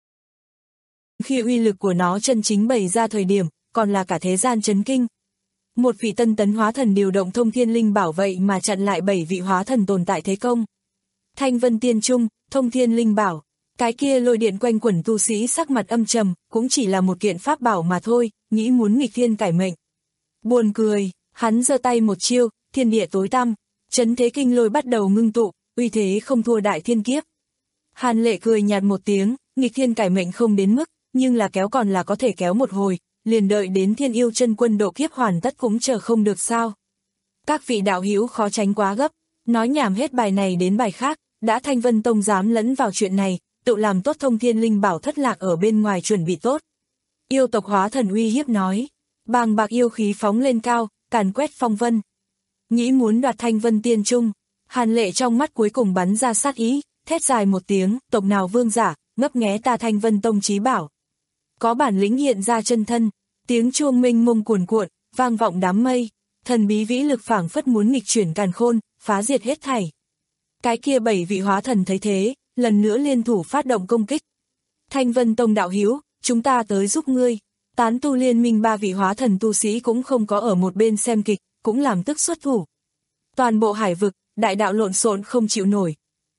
Khi uy lực của nó chân chính bày ra thời điểm, còn là cả thế gian chấn kinh. Một vị tân tấn hóa thần điều động thông thiên linh bảo vậy mà chặn lại bảy vị hóa thần tồn tại thế công. Thanh Vân Tiên Trung, thông thiên linh bảo, cái kia lôi điện quanh quẩn tu sĩ sắc mặt âm trầm, cũng chỉ là một kiện pháp bảo mà thôi, nghĩ muốn nghịch thiên cải mệnh. Buồn cười, hắn giơ tay một chiêu, thiên địa tối tăm, chấn thế kinh lôi bắt đầu ngưng tụ, uy thế không thua đại thiên kiếp. Hàn Lệ cười nhạt một tiếng, nghịch thiên cải mệnh không đến mức, nhưng là kéo còn là có thể kéo một hồi, liền đợi đến Thiên Yêu Chân Quân độ kiếp hoàn tất cũng chờ không được sao. Các vị đạo hữu khó tránh quá gấp, nói nhảm hết bài này đến bài khác, đã Thanh Vân Tông dám lẫn vào chuyện này, tự làm tốt thông thiên linh bảo thất lạc ở bên ngoài chuẩn bị tốt. Yêu tộc hóa thần uy hiếp nói, bàng bạc yêu khí phóng lên cao, càn quét phong vân. Nghĩ muốn đoạt Thanh Vân Tiên Trung, Hàn Lệ trong mắt cuối cùng bắn ra sát ý, thét dài một tiếng, tộc nào vương giả, ngấp nghé ta Thanh Vân Tông chí bảo. Có bản lĩnh hiện ra chân thân, tiếng chuông mênh mông cuồn cuộn, vang vọng đám mây, thần bí vĩ lực phảng phất muốn nghịch chuyển càn khôn, phá diệt hết thảy. Cái kia bảy vị hóa thần thấy thế, lần nữa liên thủ phát động công kích. Thanh Vân Tông đạo hữu, chúng ta tới giúp ngươi. Tán tu liên minh ba vị hóa thần tu sĩ cũng không có ở một bên xem kịch, cũng làm tức xuất thủ. Toàn bộ hải vực, đại đạo lộn xộn không chịu nổi.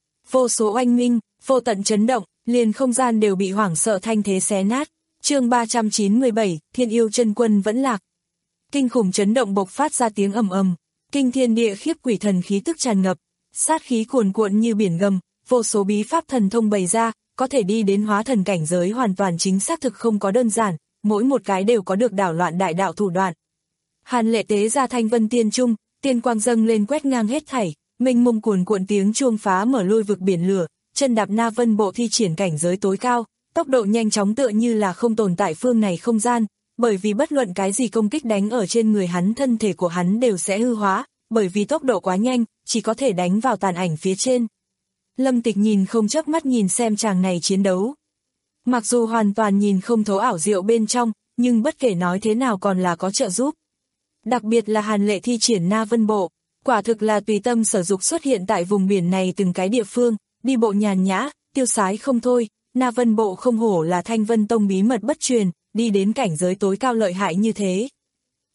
Vô số oanh minh, vô tận chấn động, liền không gian đều bị hoảng sợ thanh thế xé nát. Chương ba trăm chín mươi bảy, Thiên Yêu Chân Quân vẫn lạc. Kinh khủng chấn động bộc phát ra tiếng ầm ầm, kinh thiên địa khiếp quỷ thần khí tức tràn ngập, sát khí cuồn cuộn như biển gầm, vô số bí pháp thần thông bày ra, có thể đi đến hóa thần cảnh giới hoàn toàn chính xác thực không có đơn giản, mỗi một cái đều có được đảo loạn đại đạo thủ đoạn. Hàn Lệ tế ra Thanh Vân Tiên Trung, tiên quang dâng lên quét ngang hết thảy, mênh mông cuồn cuộn tiếng chuông phá mở lôi vực biển lửa, chân đạp Na Vân Bộ thi triển cảnh giới tối cao, tốc độ nhanh chóng tựa như là không tồn tại phương này không gian, bởi vì bất luận cái gì công kích đánh ở trên người hắn thân thể của hắn đều sẽ hư hóa, bởi vì tốc độ quá nhanh, chỉ có thể đánh vào tàn ảnh phía trên. Lâm Tịch nhìn không chớp mắt nhìn xem chàng này chiến đấu. Mặc dù hoàn toàn nhìn không thấu ảo diệu bên trong, nhưng bất kể nói thế nào còn là có trợ giúp. Đặc biệt là Hàn Lệ thi triển Na Vân Bộ, quả thực là tùy tâm sở dục xuất hiện tại vùng biển này từng cái địa phương, đi bộ nhàn nhã, tiêu sái không thôi. Na Vân Bộ không hổ là Thanh Vân Tông bí mật bất truyền, đi đến cảnh giới tối cao lợi hại như thế.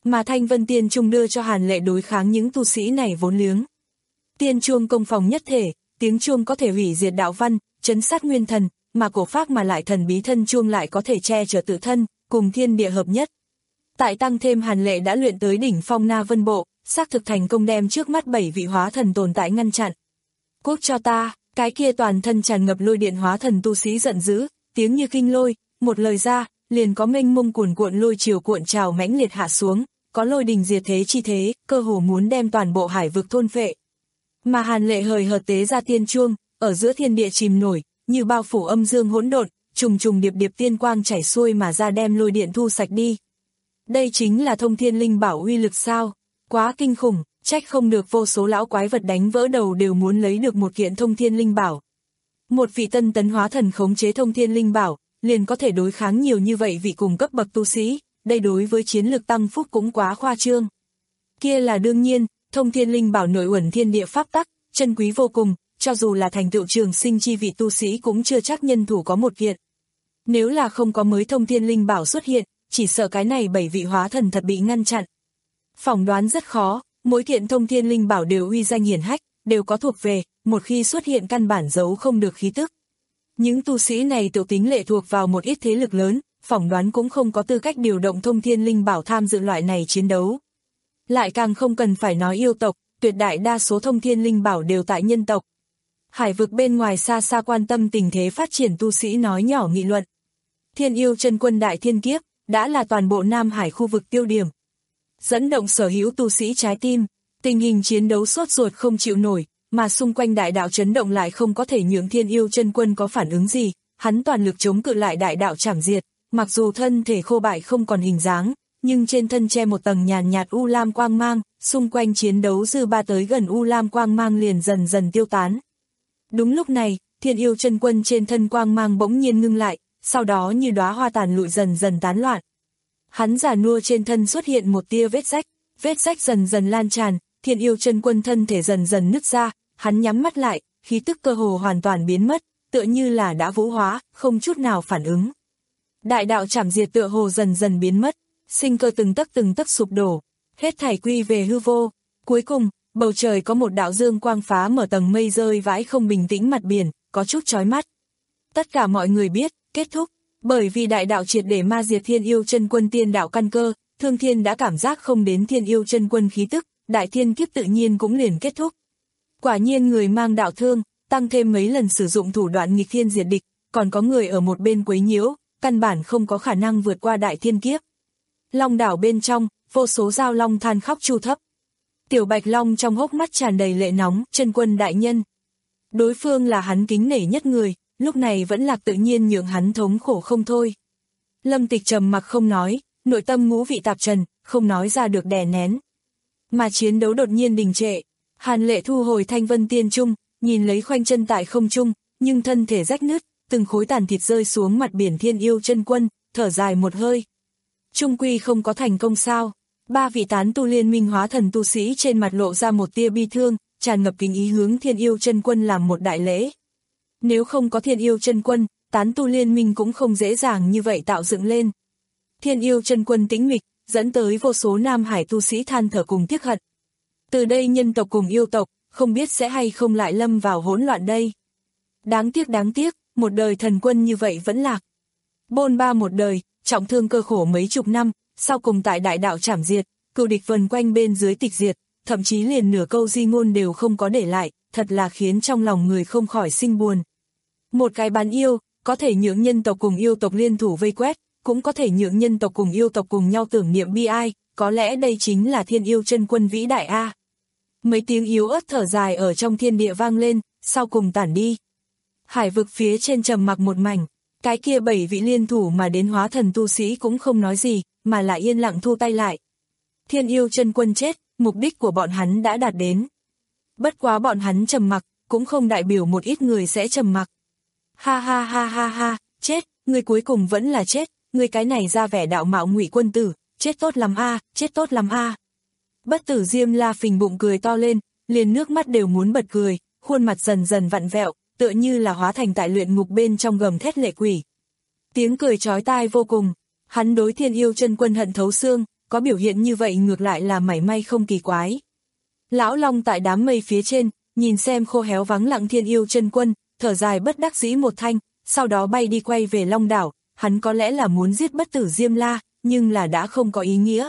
mà Thanh Vân Tiên Trung đưa cho Hàn Lệ đối kháng những tu sĩ này vốn liếng. Tiên chuông công phòng nhất thể, tiếng chuông có thể hủy diệt đạo văn, trấn sát nguyên thần, mà cổ phác mà lại thần bí thân chuông lại có thể che chở tự thân, cùng thiên địa hợp nhất. Tại tăng thêm Hàn Lệ đã luyện tới đỉnh phong Na Vân Bộ, xác thực thành công đem trước mắt bảy vị hóa thần tồn tại ngăn chặn. Cút cho ta, cái kia toàn thân tràn ngập lôi điện hóa thần tu sĩ giận dữ, tiếng như kinh lôi, một lời ra, liền có mênh mông cuồn cuộn lôi chiều cuộn trào mãnh liệt hạ xuống, có lôi đình diệt thế chi thế, cơ hồ muốn đem toàn bộ hải vực thôn phệ. Mà Hàn Lệ hời hợt tế ra tiên chuông, ở giữa thiên địa chìm nổi, như bao phủ âm dương hỗn độn, trùng trùng điệp điệp tiên quang chảy xuôi mà ra đem lôi điện thu sạch đi. Đây chính là thông thiên linh bảo uy lực sao? Quá kinh khủng, trách không được vô số lão quái vật đánh vỡ đầu đều muốn lấy được một kiện thông thiên linh bảo. Một vị tân tấn hóa thần khống chế thông thiên linh bảo, liền có thể đối kháng nhiều như vậy vị cùng cấp bậc tu sĩ, đây đối với chiến lực tăng phúc cũng quá khoa trương. Kia là đương nhiên, thông thiên linh bảo nội uẩn thiên địa pháp tắc, chân quý vô cùng, cho dù là thành tựu trường sinh chi vị tu sĩ cũng chưa chắc nhân thủ có một kiện. Nếu là không có mới thông thiên linh bảo xuất hiện, chỉ sợ cái này bảy vị hóa thần thật bị ngăn chặn. Phỏng đoán rất khó, mỗi kiện thông thiên linh bảo đều uy danh hiển hách, đều có thuộc về, một khi xuất hiện căn bản giấu không được khí tức. Những tu sĩ này tự tính lệ thuộc vào một ít thế lực lớn, phỏng đoán cũng không có tư cách điều động thông thiên linh bảo tham dự loại này chiến đấu. Lại càng không cần phải nói yêu tộc, tuyệt đại đa số thông thiên linh bảo đều tại nhân tộc. Hải vực bên ngoài xa xa quan tâm tình thế phát triển tu sĩ nói nhỏ nghị luận. Thiên yêu chân quân đại thiên kiếp, đã là toàn bộ Nam Hải khu vực tiêu điểm. Dẫn động sở hữu tu sĩ trái tim, tình hình chiến đấu sốt ruột không chịu nổi, mà xung quanh đại đạo chấn động lại không có thể nhường thiên yêu chân quân có phản ứng gì, hắn toàn lực chống cự lại đại đạo chảm diệt, mặc dù thân thể khô bại không còn hình dáng, nhưng trên thân che một tầng nhàn nhạt u lam quang mang, xung quanh chiến đấu dư ba tới gần u lam quang mang liền dần dần tiêu tán. Đúng lúc này, thiên yêu chân quân trên thân quang mang bỗng nhiên ngưng lại, sau đó như đóa hoa tàn lụi dần dần tán loạn. Hắn già nua trên thân xuất hiện một tia vết rách, vết rách dần dần lan tràn, thiên yêu chân quân thân thể dần dần nứt ra, hắn nhắm mắt lại, khí tức cơ hồ hoàn toàn biến mất, tựa như là đã vũ hóa, không chút nào phản ứng. Đại đạo chảm diệt tựa hồ dần dần biến mất, sinh cơ từng tấc từng tấc sụp đổ, hết thảy quy về hư vô. Cuối cùng, bầu trời có một đạo dương quang phá mở tầng mây rơi vãi không bình tĩnh mặt biển, có chút chói mắt. Tất cả mọi người biết, kết thúc, bởi vì đại đạo triệt để ma diệt thiên yêu chân quân tiên đạo căn cơ, Thương Thiên đã cảm giác không đến thiên yêu chân quân khí tức, đại thiên kiếp tự nhiên cũng liền kết thúc. Quả nhiên người mang đạo thương, tăng thêm mấy lần sử dụng thủ đoạn nghịch thiên diệt địch, còn có người ở một bên quấy nhiễu, căn bản không có khả năng vượt qua đại thiên kiếp. Long đảo bên trong, vô số giao long than khóc chu thấp. Tiểu Bạch Long trong hốc mắt tràn đầy lệ nóng, chân quân đại nhân. Đối phương là hắn kính nể nhất người, lúc này vẫn lạc tự nhiên nhường hắn thống khổ không thôi. Lâm Tịch trầm mặc không nói, nội tâm ngũ vị tạp trần, không nói ra được đè nén. Mà chiến đấu đột nhiên đình trệ, Hàn Lệ thu hồi Thanh Vân Tiên Trung, nhìn lấy khoanh chân tại không trung, nhưng thân thể rách nứt, từng khối tàn thịt rơi xuống mặt biển thiên yêu chân quân, thở dài một hơi. Trung quy không có thành công sao? Ba vị tán tu liên minh hóa thần tu sĩ trên mặt lộ ra một tia bi thương, tràn ngập kính ý hướng thiên yêu chân quân làm một đại lễ. Nếu không có thiên yêu chân quân, tán tu liên minh cũng không dễ dàng như vậy tạo dựng lên. Thiên yêu chân quân tĩnh mịch, dẫn tới vô số Nam Hải tu sĩ than thở cùng tiếc hận. Từ đây nhân tộc cùng yêu tộc, không biết sẽ hay không lại lâm vào hỗn loạn đây. Đáng tiếc đáng tiếc, một đời thần quân như vậy vẫn lạc. Bôn ba một đời, trọng thương cơ khổ mấy chục năm, sau cùng tại đại đạo chảm diệt, cừu địch vần quanh bên dưới tịch diệt, thậm chí liền nửa câu di ngôn đều không có để lại, thật là khiến trong lòng người không khỏi sinh buồn. Một cái bán yêu, có thể nhượng nhân tộc cùng yêu tộc liên thủ vây quét, cũng có thể nhượng nhân tộc cùng yêu tộc cùng nhau tưởng niệm bi ai, có lẽ đây chính là thiên yêu chân quân vĩ đại a. Mấy tiếng yếu ớt thở dài ở trong thiên địa vang lên, sau cùng tản đi. Hải vực phía trên trầm mặc một mảnh, cái kia bảy vị liên thủ mà đến hóa thần tu sĩ cũng không nói gì, mà lại yên lặng thu tay lại. Thiên yêu chân quân chết, mục đích của bọn hắn đã đạt đến. Bất quá bọn hắn trầm mặc, cũng không đại biểu một ít người sẽ trầm mặc. Ha ha ha ha ha, chết, người cuối cùng vẫn là chết, người cái này ra vẻ đạo mạo Ngụy quân tử, chết tốt lắm a, chết tốt lắm a. Bất Tử Diêm La phình bụng cười to lên, liền nước mắt đều muốn bật cười, khuôn mặt dần dần vặn vẹo, tựa như là hóa thành tại luyện ngục bên trong gầm thét lệ quỷ. Tiếng cười chói tai vô cùng, hắn đối thiên yêu chân quân hận thấu xương, có biểu hiện như vậy ngược lại là mảy may không kỳ quái. Lão Long tại đám mây phía trên, nhìn xem khô héo vắng lặng Thiên Yêu chân quân, thở dài bất đắc dĩ một thanh, sau đó bay đi quay về Long đảo, hắn có lẽ là muốn giết Bất Tử Diêm La, nhưng là đã không có ý nghĩa.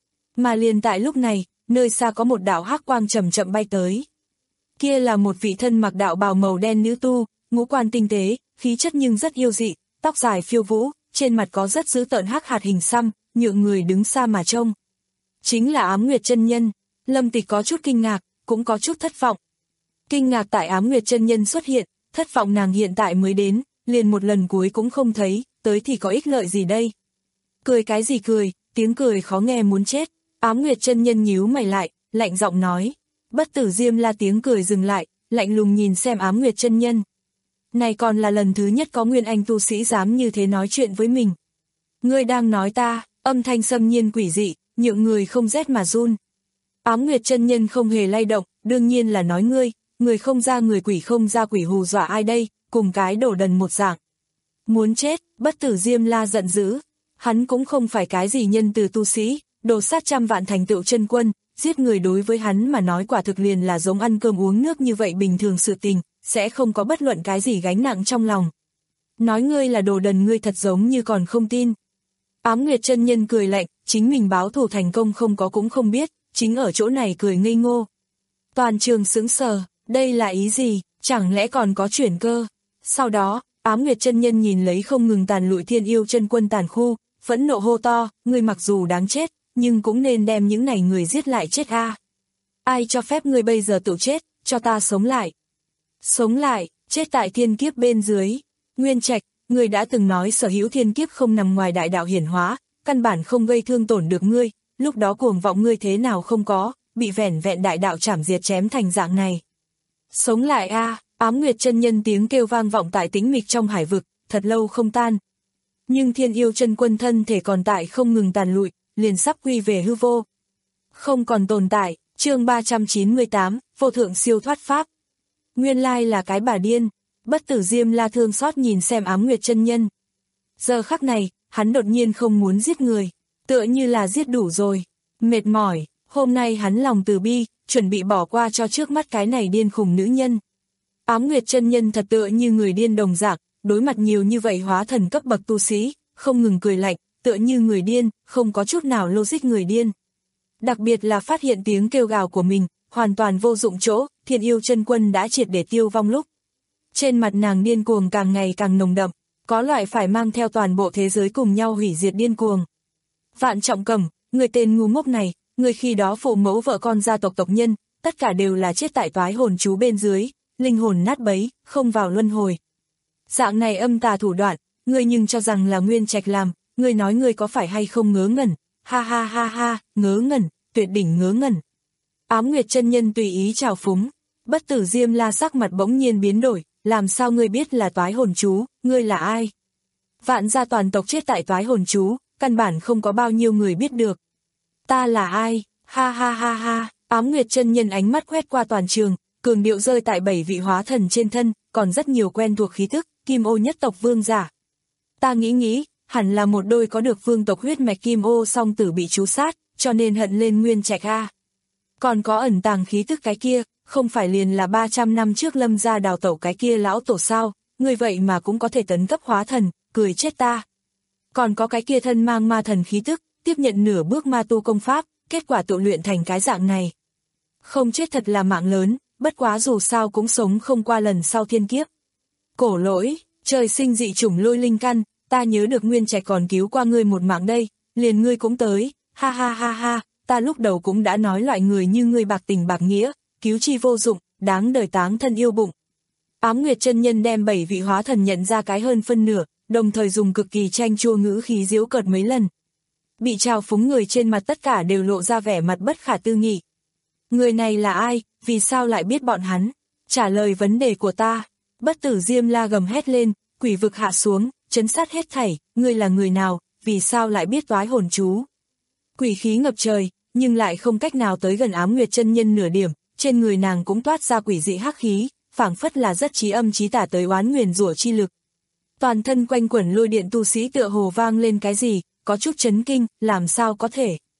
Mà liền tại lúc này, nơi xa có một đạo hắc quang chậm chậm bay tới. Kia là một vị thân mặc đạo bào màu đen nữ tu, ngũ quan tinh tế, khí chất nhưng rất yêu dị, tóc dài phiêu vũ, trên mặt có rất dữ tợn hắc hạt hình xăm, nhượng người đứng xa mà trông. Chính là Ám Nguyệt chân nhân. Lâm Tịch có chút kinh ngạc, cũng có chút thất vọng. Kinh ngạc tại Ám Nguyệt chân nhân xuất hiện, thất vọng nàng hiện tại mới đến, liền một lần cuối cũng không thấy, tới thì có ích lợi gì đây. Cười cái gì cười, tiếng cười khó nghe muốn chết. Ám Nguyệt chân nhân nhíu mày lại, lạnh giọng nói. Bất Tử Diêm La tiếng cười dừng lại, lạnh lùng nhìn xem Ám Nguyệt chân nhân. Này còn là lần thứ nhất có nguyên anh tu sĩ dám như thế nói chuyện với mình. Ngươi đang nói ta, âm thanh xâm nhiên quỷ dị, nhượng người không rét mà run. Ám Nguyệt chân nhân không hề lay động, đương nhiên là nói ngươi, người không ra người quỷ không ra quỷ hù dọa ai đây, cùng cái đồ đần một dạng. Muốn chết, Bất Tử Diêm La giận dữ. Hắn cũng không phải cái gì nhân từ tu sĩ, đồ sát trăm vạn thành tựu chân quân, giết người đối với hắn mà nói quả thực liền là giống ăn cơm uống nước như vậy bình thường sự tình, sẽ không có bất luận cái gì gánh nặng trong lòng. Nói ngươi là đồ đần ngươi thật giống như còn không tin. Ám Nguyệt chân nhân cười lạnh, chính mình báo thù thành công không có cũng không biết, chính ở chỗ này cười ngây ngô. Toàn trường sững sờ, đây là ý gì, chẳng lẽ còn có chuyển cơ. Sau đó, Ám Nguyệt chân nhân nhìn lấy không ngừng tàn lụi Thiên Yêu chân quân tàn khu, phẫn nộ hô to, ngươi mặc dù đáng chết, nhưng cũng nên đem những này người giết lại chết a. Ai cho phép ngươi bây giờ tự chết, cho ta sống lại. Sống lại, chết tại thiên kiếp bên dưới. Nguyên Trạch, ngươi đã từng nói sở hữu thiên kiếp không nằm ngoài đại đạo hiển hóa, căn bản không gây thương tổn được ngươi, lúc đó cuồng vọng ngươi thế nào không có, bị vẻn vẹn đại đạo chảm diệt chém thành dạng này. Sống lại a, Ám Nguyệt chân nhân tiếng kêu vang vọng tại tĩnh mịch trong hải vực, thật lâu không tan. Nhưng Thiên Yêu chân quân thân thể còn tại không ngừng tàn lụi, liền sắp quy về hư vô. Không còn tồn tại, chương ba trăm chín mươi tám, vô thượng siêu thoát pháp. Nguyên lai là cái bà điên. Bất Tử Diêm La thương xót nhìn xem Ám Nguyệt chân nhân. Giờ khắc này, hắn đột nhiên không muốn giết người, tựa như là giết đủ rồi, mệt mỏi, hôm nay hắn lòng từ bi, chuẩn bị bỏ qua cho trước mắt cái này điên khùng nữ nhân. Ám Nguyệt chân nhân thật tựa như người điên đồng dạng, đối mặt nhiều như vậy hóa thần cấp bậc tu sĩ, không ngừng cười lạnh, tựa như người điên, không có chút nào logic người điên. Đặc biệt là phát hiện tiếng kêu gào của mình, hoàn toàn vô dụng chỗ, Thiên Yêu chân quân đã triệt để tiêu vong lúc. Trên mặt nàng điên cuồng càng ngày càng nồng đậm, có loại phải mang theo toàn bộ thế giới cùng nhau hủy diệt điên cuồng. Vạn Trọng Cẩm, người tên ngu ngốc này, người khi đó phụ mẫu vợ con gia tộc tộc nhân, tất cả đều là chết tại toái hồn chú bên dưới, linh hồn nát bấy, không vào luân hồi. Dạng này âm tà thủ đoạn, ngươi nhưng cho rằng là Nguyên Trạch làm, ngươi nói ngươi có phải hay không ngớ ngẩn, ha ha ha ha, ngớ ngẩn, tuyệt đỉnh ngớ ngẩn. Ám Nguyệt chân nhân tùy ý trào phúng, Bất Tử Diêm La sắc mặt bỗng nhiên biến đổi, làm sao ngươi biết là toái hồn chú, ngươi là ai? Vạn gia toàn tộc chết tại toái hồn chú, căn bản không có bao nhiêu người biết được. Ta là ai? Ha ha ha ha, Ám Nguyệt chân nhân ánh mắt quét qua toàn trường, cường điệu rơi tại bảy vị hóa thần trên thân, còn rất nhiều quen thuộc khí thức, Kim Ô nhất tộc vương giả. Ta nghĩ nghĩ, hẳn là một đôi có được vương tộc huyết mạch Kim Ô song tử bị chú sát, cho nên hận lên Nguyên Trạch a. Còn có ẩn tàng khí thức cái kia, không phải liền là ba trăm năm trước Lâm gia đào tẩu cái kia lão tổ sao, người vậy mà cũng có thể tấn cấp hóa thần, cười chết ta. Còn có cái kia thân mang ma thần khí thức, tiếp nhận nửa bước ma tu công pháp, kết quả tự luyện thành cái dạng này. Không chết thật là mạng lớn, bất quá dù sao cũng sống không qua lần sau thiên kiếp. Cổ lỗi, trời sinh dị chủng lôi linh căn, ta nhớ được Nguyên Trạch còn cứu qua ngươi một mạng đây, liền ngươi cũng tới, ha ha ha ha, ta lúc đầu cũng đã nói loại người như ngươi bạc tình bạc nghĩa, cứu chi vô dụng, đáng đời táng thân yêu bụng. Ám Nguyệt chân nhân đem bảy vị hóa thần nhận ra cái hơn phân nửa, đồng thời dùng cực kỳ chanh chua ngữ khí giễu cợt mấy lần. Bị trào phúng người trên mặt tất cả đều lộ ra vẻ mặt bất khả tư nghị. Người này là ai, vì sao lại biết bọn hắn? Trả lời vấn đề của ta. Bất Tử Diêm La gầm hét lên, quỷ vực hạ xuống, chấn sát hết thảy, ngươi là người nào, vì sao lại biết toái hồn chú? Quỷ khí ngập trời, nhưng lại không cách nào tới gần Ám Nguyệt chân nhân nửa điểm, trên người nàng cũng toát ra quỷ dị hắc khí, phảng phất là rất chí âm chí tả tới oán nguyền rủa chi lực. Toàn thân quanh quẩn lôi điện tu sĩ tựa hồ vang lên cái gì, có chút chấn kinh, làm sao có thể?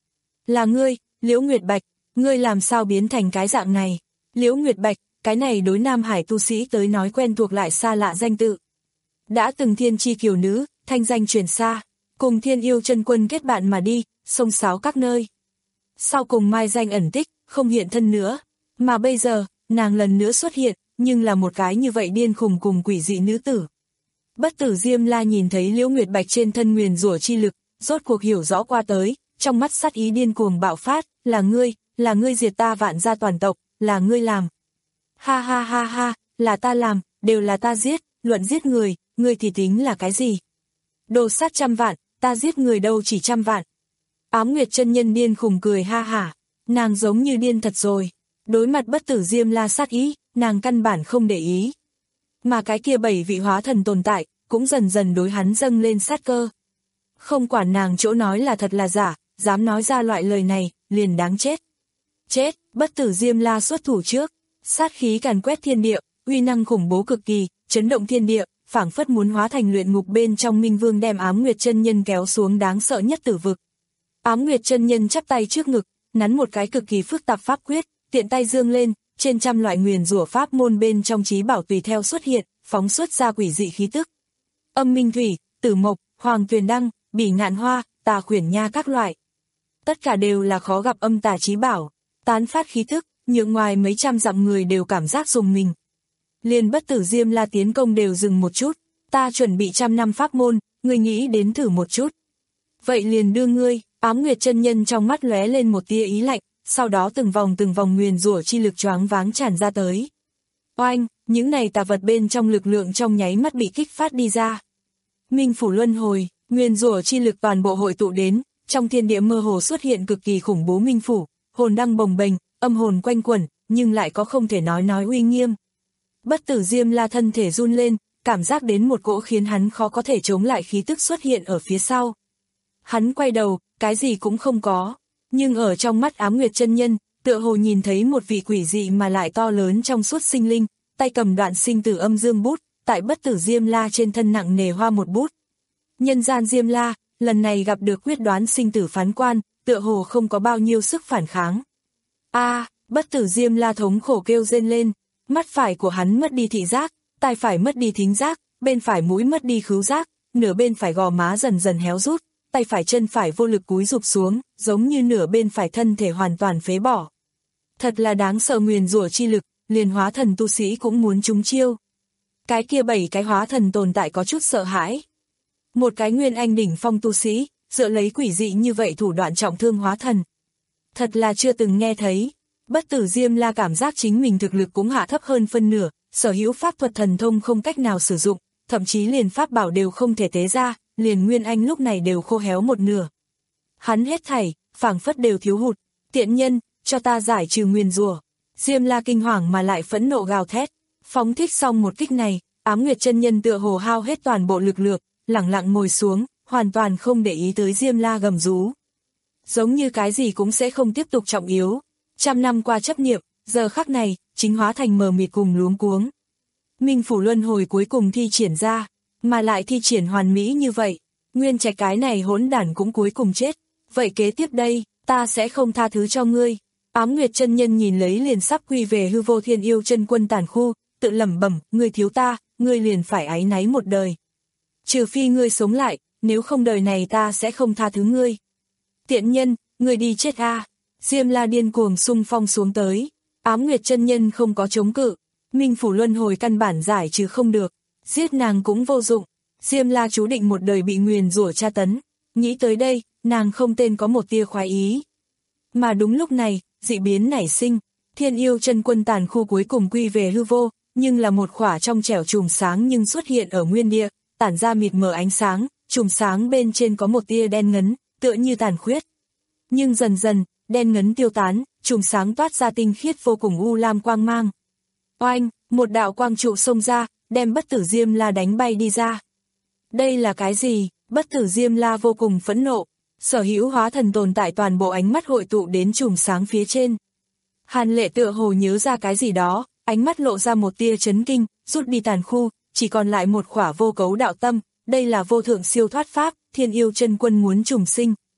là ngươi, Liễu Nguyệt Bạch, ngươi làm sao biến thành cái dạng này? Liễu Nguyệt Bạch, cái này đối Nam Hải tu sĩ tới nói quen thuộc lại xa lạ danh tự. Đã từng thiên chi kiều nữ, thanh danh truyền xa, cùng Thiên Yêu Chân Quân kết bạn mà đi, xông xáo các nơi. Sau cùng mai danh ẩn tích, không hiện thân nữa, mà bây giờ, nàng lần nữa xuất hiện, nhưng là một cái như vậy điên khùng cùng quỷ dị nữ tử. Bất Tử Diêm La nhìn thấy Liễu Nguyệt Bạch trên thân nguyền rủa chi lực, rốt cuộc hiểu rõ qua tới, trong mắt sát ý điên cuồng bạo phát, là ngươi, là ngươi diệt ta Vạn gia toàn tộc, là ngươi làm. Ha ha ha ha, là ta làm, đều là ta giết, luận giết người, ngươi thì tính là cái gì? Đồ sát trăm vạn, ta giết người đâu chỉ trăm vạn. Ám Nguyệt chân nhân điên khùng cười ha hả, nàng giống như điên thật rồi. Đối mặt Bất Tử Diêm La sát ý, nàng căn bản không để ý. Mà cái kia bảy vị hóa thần tồn tại, cũng dần dần đối hắn dâng lên sát cơ. Không quản nàng chỗ nói là thật là giả, dám nói ra loại lời này, liền đáng chết. Chết, Bất Tử Diêm La xuất thủ trước, sát khí càn quét thiên địa, uy năng khủng bố cực kỳ, chấn động thiên địa, phảng phất muốn hóa thành luyện ngục bên trong Minh Vương đem Ám Nguyệt chân nhân kéo xuống đáng sợ nhất tử vực. Ám Nguyệt chân nhân chắp tay trước ngực, nắn một cái cực kỳ phức tạp pháp quyết, tiện tay dương lên, trên trăm loại nguyền rủa pháp môn bên trong chí bảo tùy theo xuất hiện, phóng xuất ra quỷ dị khí tức. Âm minh thủy, tử mộc, hoàng tuyền đăng, bỉ ngạn hoa, tà khuyển nha các loại. Tất cả đều là khó gặp âm tà chí bảo, tán phát khí tức, nhượng ngoài mấy trăm dặm người đều cảm giác rùng mình. Liền Bất Tử Diêm La tiến công đều dừng một chút, ta chuẩn bị trăm năm pháp môn, ngươi nghĩ đến thử một chút. Vậy liền đưa ngươi, Ám Nguyệt chân nhân trong mắt lóe lên một tia ý lạnh, sau đó từng vòng từng vòng nguyền rủa chi lực choáng váng tràn ra tới. Oanh, những này tà vật bên trong lực lượng trong nháy mắt bị kích phát đi ra. Minh phủ luân hồi, nguyền rủa chi lực toàn bộ hội tụ đến, trong thiên địa mơ hồ xuất hiện cực kỳ khủng bố minh phủ, hồn đăng bồng bềnh, âm hồn quanh quẩn, nhưng lại có không thể nói nói uy nghiêm. Bất Tử Diêm La thân thể run lên, cảm giác đến một cỗ khiến hắn khó có thể chống lại khí tức xuất hiện ở phía sau. Hắn quay đầu, cái gì cũng không có, nhưng ở trong mắt Ám Nguyệt chân nhân, tựa hồ nhìn thấy một vị quỷ dị mà lại to lớn trong suốt sinh linh, tay cầm đoạn sinh tử âm dương bút, tại Bất Tử Diêm La trên thân nặng nề hoa một bút. Nhân gian Diêm La, lần này gặp được quyết đoán sinh tử phán quan, tựa hồ không có bao nhiêu sức phản kháng. A, à, Bất Tử Diêm La thống khổ kêu rên lên, mắt phải của hắn mất đi thị giác, tai phải mất đi thính giác, bên phải mũi mất đi khứu giác, nửa bên phải gò má dần dần héo rút, tay phải chân phải vô lực cúi rụp xuống, giống như nửa bên phải thân thể hoàn toàn phế bỏ. Thật là đáng sợ nguyền rủa chi lực, liền hóa thần tu sĩ cũng muốn trúng chiêu. Cái kia bảy cái hóa thần tồn tại có chút sợ hãi. Một cái nguyên anh đỉnh phong tu sĩ, dựa lấy quỷ dị như vậy thủ đoạn trọng thương hóa thần. Thật là chưa từng nghe thấy. Bất Tử Diêm La cảm giác chính mình thực lực cũng hạ thấp hơn phân nửa, sở hữu pháp thuật thần thông không cách nào sử dụng, thậm chí liền pháp bảo đều không thể tế ra, liền nguyên anh lúc này đều khô héo một nửa. Hắn hết thảy, phảng phất đều thiếu hụt, tiện nhân, cho ta giải trừ nguyền rủa. Diêm La kinh hoàng mà lại phẫn nộ gào thét, phóng thích xong một kích này, Ám Nguyệt chân nhân tựa hồ hao hết toàn bộ lực lượng, lẳng lặng ngồi xuống, hoàn toàn không để ý tới Diêm La gầm rú. Giống như cái gì cũng sẽ không tiếp tục trọng yếu. Trăm năm qua chấp niệm, giờ khắc này, chính hóa thành mờ mịt cùng luống cuống. Minh phủ luân hồi cuối cùng thi triển ra, mà lại thi triển hoàn mỹ như vậy, nguyên trạch cái này hỗn đản cũng cuối cùng chết. Vậy kế tiếp đây, ta sẽ không tha thứ cho ngươi. Ám Nguyệt chân nhân nhìn lấy liền sắp quy về hư vô Thiên Yêu chân quân tàn khu, tự lẩm bẩm, ngươi thiếu ta, ngươi liền phải áy náy một đời. Trừ phi ngươi sống lại, nếu không đời này ta sẽ không tha thứ ngươi. Tiện nhân, ngươi đi chết a. À. Diêm La điên cuồng xung phong xuống tới, Ám Nguyệt chân nhân không có chống cự, Minh phủ luân hồi căn bản giải trừ không được, giết nàng cũng vô dụng. Diêm La chú định một đời bị nguyền rủa tra tấn, nghĩ tới đây, nàng không tên có một tia khoái ý. Mà đúng lúc này, dị biến nảy sinh, Thiên Yêu chân quân tàn khu cuối cùng quy về hư vô, nhưng là một khỏa trong trẻo chùm sáng nhưng xuất hiện ở nguyên địa, tản ra mịt mờ ánh sáng, chùm sáng bên trên có một tia đen ngấn, tựa như tàn khuyết. Nhưng dần dần, đen ngấn tiêu tán, chùm sáng toát ra tinh khiết vô cùng u lam quang mang. Oanh, một đạo quang trụ xông ra, đem Bất Tử Diêm La đánh bay đi ra. Đây là cái gì? Bất Tử Diêm La vô cùng phẫn nộ, sở hữu hóa thần tồn tại toàn bộ ánh mắt hội tụ đến chùm sáng phía trên. Hàn Lệ tựa hồ nhớ ra cái gì đó, ánh mắt lộ ra một tia chấn kinh, rút đi tàn khu, chỉ còn lại một khỏa vô cấu đạo tâm, đây là vô thượng siêu thoát pháp, Thiên Yêu chân quân muốn trùng sinh.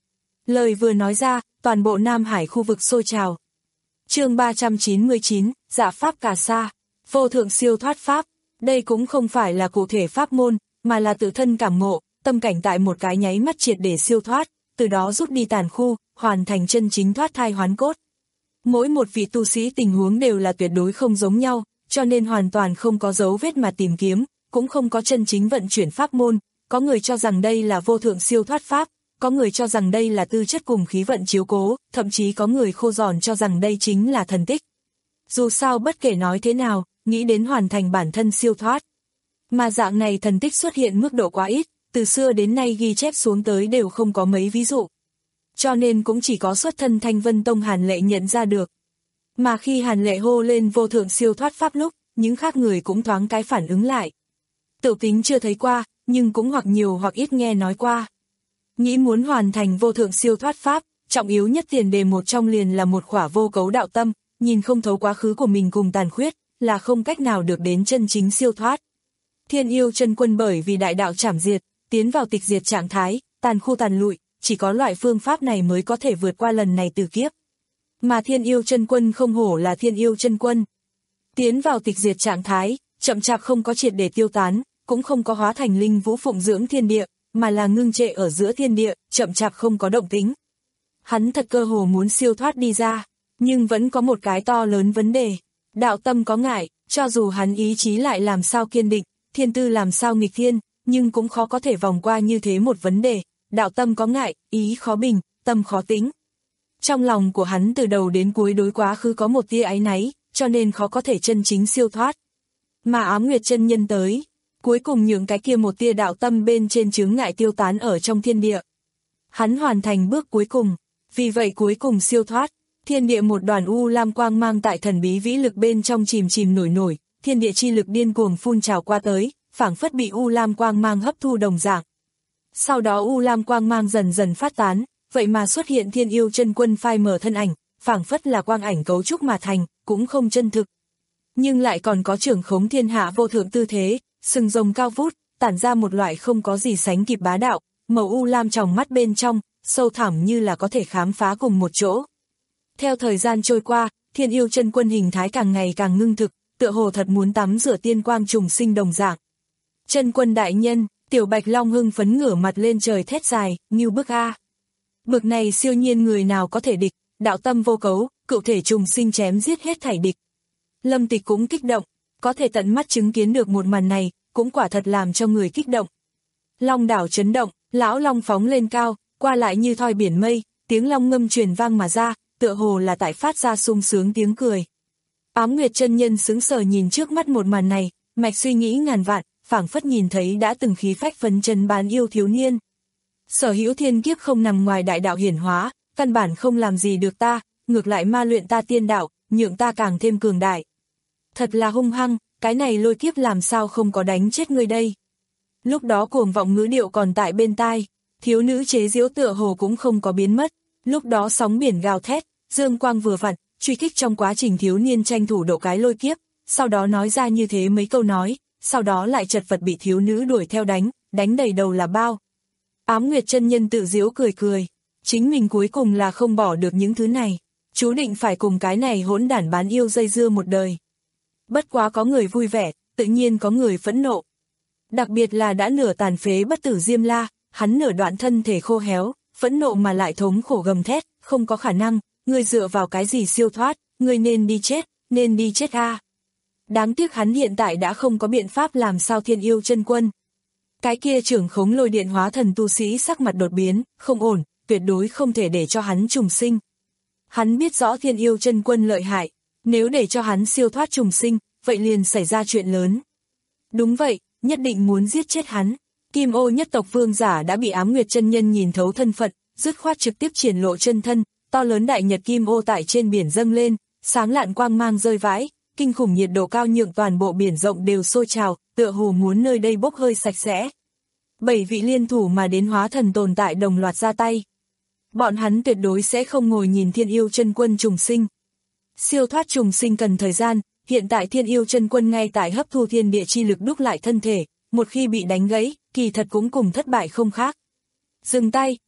Lời vừa nói ra, toàn bộ Nam Hải khu vực sôi trào. Chương ba trăm chín mươi chín, Dạ pháp Cà Sa, vô thượng siêu thoát pháp. Đây cũng không phải là cụ thể pháp môn, mà là tự thân cảm ngộ, tâm cảnh tại một cái nháy mắt triệt để siêu thoát, từ đó rút đi tàn khu, hoàn thành chân chính thoát thai hoán cốt. Mỗi một vị tu sĩ tình huống đều là tuyệt đối không giống nhau, cho nên hoàn toàn không có dấu vết mà tìm kiếm, cũng không có chân chính vận chuyển pháp môn. Có người cho rằng đây là vô thượng siêu thoát pháp, có người cho rằng đây là tư chất cùng khí vận chiếu cố, thậm chí có người khô giòn cho rằng đây chính là thần tích. Dù sao bất kể nói thế nào, nghĩ đến hoàn thành bản thân siêu thoát. Mà dạng này thần tích xuất hiện mức độ quá ít, từ xưa đến nay ghi chép xuống tới đều không có mấy ví dụ. Cho nên cũng chỉ có xuất thân Thanh Vân Tông Hàn Lệ nhận ra được. Mà khi Hàn Lệ hô lên vô thượng siêu thoát pháp lúc, những khác người cũng thoáng cái phản ứng lại. Tự tính chưa thấy qua, nhưng cũng hoặc nhiều hoặc ít nghe nói qua. Nghĩ muốn hoàn thành vô thượng siêu thoát pháp, trọng yếu nhất tiền đề một trong liền là một khỏa vô cấu đạo tâm, nhìn không thấu quá khứ của mình cùng tàn khuyết, là không cách nào được đến chân chính siêu thoát. Thiên Yêu Chân Quân bởi vì đại đạo trảm diệt, tiến vào tịch diệt trạng thái, tàn khu tàn lụi, chỉ có loại phương pháp này mới có thể vượt qua lần này tử kiếp. Mà Thiên Yêu Chân Quân không hổ là Thiên Yêu Chân Quân. Tiến vào tịch diệt trạng thái, chậm chạp không có triệt để tiêu tán, cũng không có hóa thành linh vũ phụng dưỡng thiên địa, mà là ngưng trệ ở giữa thiên địa, chậm chạp không có động tĩnh. Hắn thật cơ hồ muốn siêu thoát đi ra, nhưng vẫn có một cái to lớn vấn đề. Đạo tâm có ngại, cho dù hắn ý chí lại làm sao kiên định, thiên tư làm sao nghịch thiên, nhưng cũng khó có thể vòng qua như thế một vấn đề. Đạo tâm có ngại, ý khó bình, tâm khó tĩnh. Trong lòng của hắn từ đầu đến cuối đối quá khứ có một tia áy náy, cho nên khó có thể chân chính siêu thoát. Mà Ám Nguyệt chân nhân tới, cuối cùng nhường cái kia một tia đạo tâm bên trên chướng ngại tiêu tán ở trong thiên địa. Hắn hoàn thành bước cuối cùng, vì vậy cuối cùng siêu thoát. Thiên địa một đoàn u lam quang mang tại thần bí vĩ lực bên trong chìm chìm nổi nổi, thiên địa chi lực điên cuồng phun trào qua tới, phảng phất bị u lam quang mang hấp thu đồng dạng. Sau đó u lam quang mang dần dần phát tán, vậy mà xuất hiện Thiên Yêu Chân Quân phai mở thân ảnh, phảng phất là quang ảnh cấu trúc mà thành, cũng không chân thực. Nhưng lại còn có trưởng khống thiên hạ vô thượng tư thế, sừng rồng cao vút, tản ra một loại không có gì sánh kịp bá đạo, màu u lam trong mắt bên trong, sâu thẳm như là có thể khám phá cùng một chỗ. Theo thời gian trôi qua, Thiên Yêu Chân Quân hình thái càng ngày càng ngưng thực, tựa hồ thật muốn tắm rửa tiên quang trùng sinh đồng dạng. Chân Quân đại nhân, Tiểu Bạch Long hưng phấn ngửa mặt lên trời thét dài, như bức a. Bực này siêu nhiên người nào có thể địch, đạo tâm vô cấu, cựu thể trùng sinh chém giết hết thảy địch. Lâm Tịch cũng kích động, có thể tận mắt chứng kiến được một màn này, cũng quả thật làm cho người kích động. Long đảo chấn động, lão long phóng lên cao, qua lại như thoi biển mây, tiếng long ngâm truyền vang mà ra, tựa hồ là tại phát ra sung sướng tiếng cười. Ám Nguyệt chân nhân sững sờ nhìn trước mắt một màn này, mạch suy nghĩ ngàn vạn, phảng phất nhìn thấy đã từng khí phách phấn chấn bán yêu thiếu niên. Sở hữu thiên kiếp không nằm ngoài đại đạo hiển hóa, căn bản không làm gì được ta, ngược lại ma luyện ta tiên đạo, nhượng ta càng thêm cường đại. Thật là hung hăng, cái này lôi kiếp làm sao không có đánh chết ngươi đây. Lúc đó cuồng vọng ngữ điệu còn tại bên tai, thiếu nữ chế giễu tựa hồ cũng không có biến mất. Lúc đó sóng biển gào thét, dương quang vừa vặn, truy kích trong quá trình thiếu niên tranh thủ độ cái lôi kiếp, sau đó nói ra như thế mấy câu nói, sau đó lại chật vật bị thiếu nữ đuổi theo đánh, đánh đầy đầu là bao. Ám Nguyệt chân nhân tự giễu cười cười, chính mình cuối cùng là không bỏ được những thứ này, chú định phải cùng cái này hỗn đản bán yêu dây dưa một đời. Bất quá có người vui vẻ, tự nhiên có người phẫn nộ. Đặc biệt là đã nửa tàn phế bất tử Diêm La, hắn nửa đoạn thân thể khô héo, phẫn nộ mà lại thống khổ gầm thét, không có khả năng, ngươi dựa vào cái gì siêu thoát, ngươi nên đi chết, nên đi chết a. À. Đáng tiếc hắn hiện tại đã không có biện pháp làm sao Thiên Yêu Chân Quân. Cái kia trưởng khống lôi điện hóa thần tu sĩ sắc mặt đột biến, không ổn, tuyệt đối không thể để cho hắn trùng sinh. Hắn biết rõ Thiên Yêu Chân Quân lợi hại, nếu để cho hắn siêu thoát trùng sinh, vậy liền xảy ra chuyện lớn. Đúng vậy, nhất định muốn giết chết hắn. Kim Ô nhất tộc vương giả đã bị Ám Nguyệt chân nhân nhìn thấu thân phận, dứt khoát trực tiếp triển lộ chân thân, to lớn đại nhật kim ô tại trên biển dâng lên, sáng lạn quang mang rơi vãi, kinh khủng nhiệt độ cao nhượng toàn bộ biển rộng đều sôi trào, tựa hồ muốn nơi đây bốc hơi sạch sẽ. Bảy vị liên thủ mà đến hóa thần tồn tại đồng loạt ra tay. Bọn hắn tuyệt đối sẽ không ngồi nhìn Thiên Yêu Chân Quân trùng sinh. Siêu thoát trùng sinh cần thời gian, hiện tại Thiên Yêu Chân Quân ngay tại hấp thu thiên địa chi lực đúc lại thân thể, một khi bị đánh gãy, kỳ thật cũng cùng thất bại không khác. Dừng tay,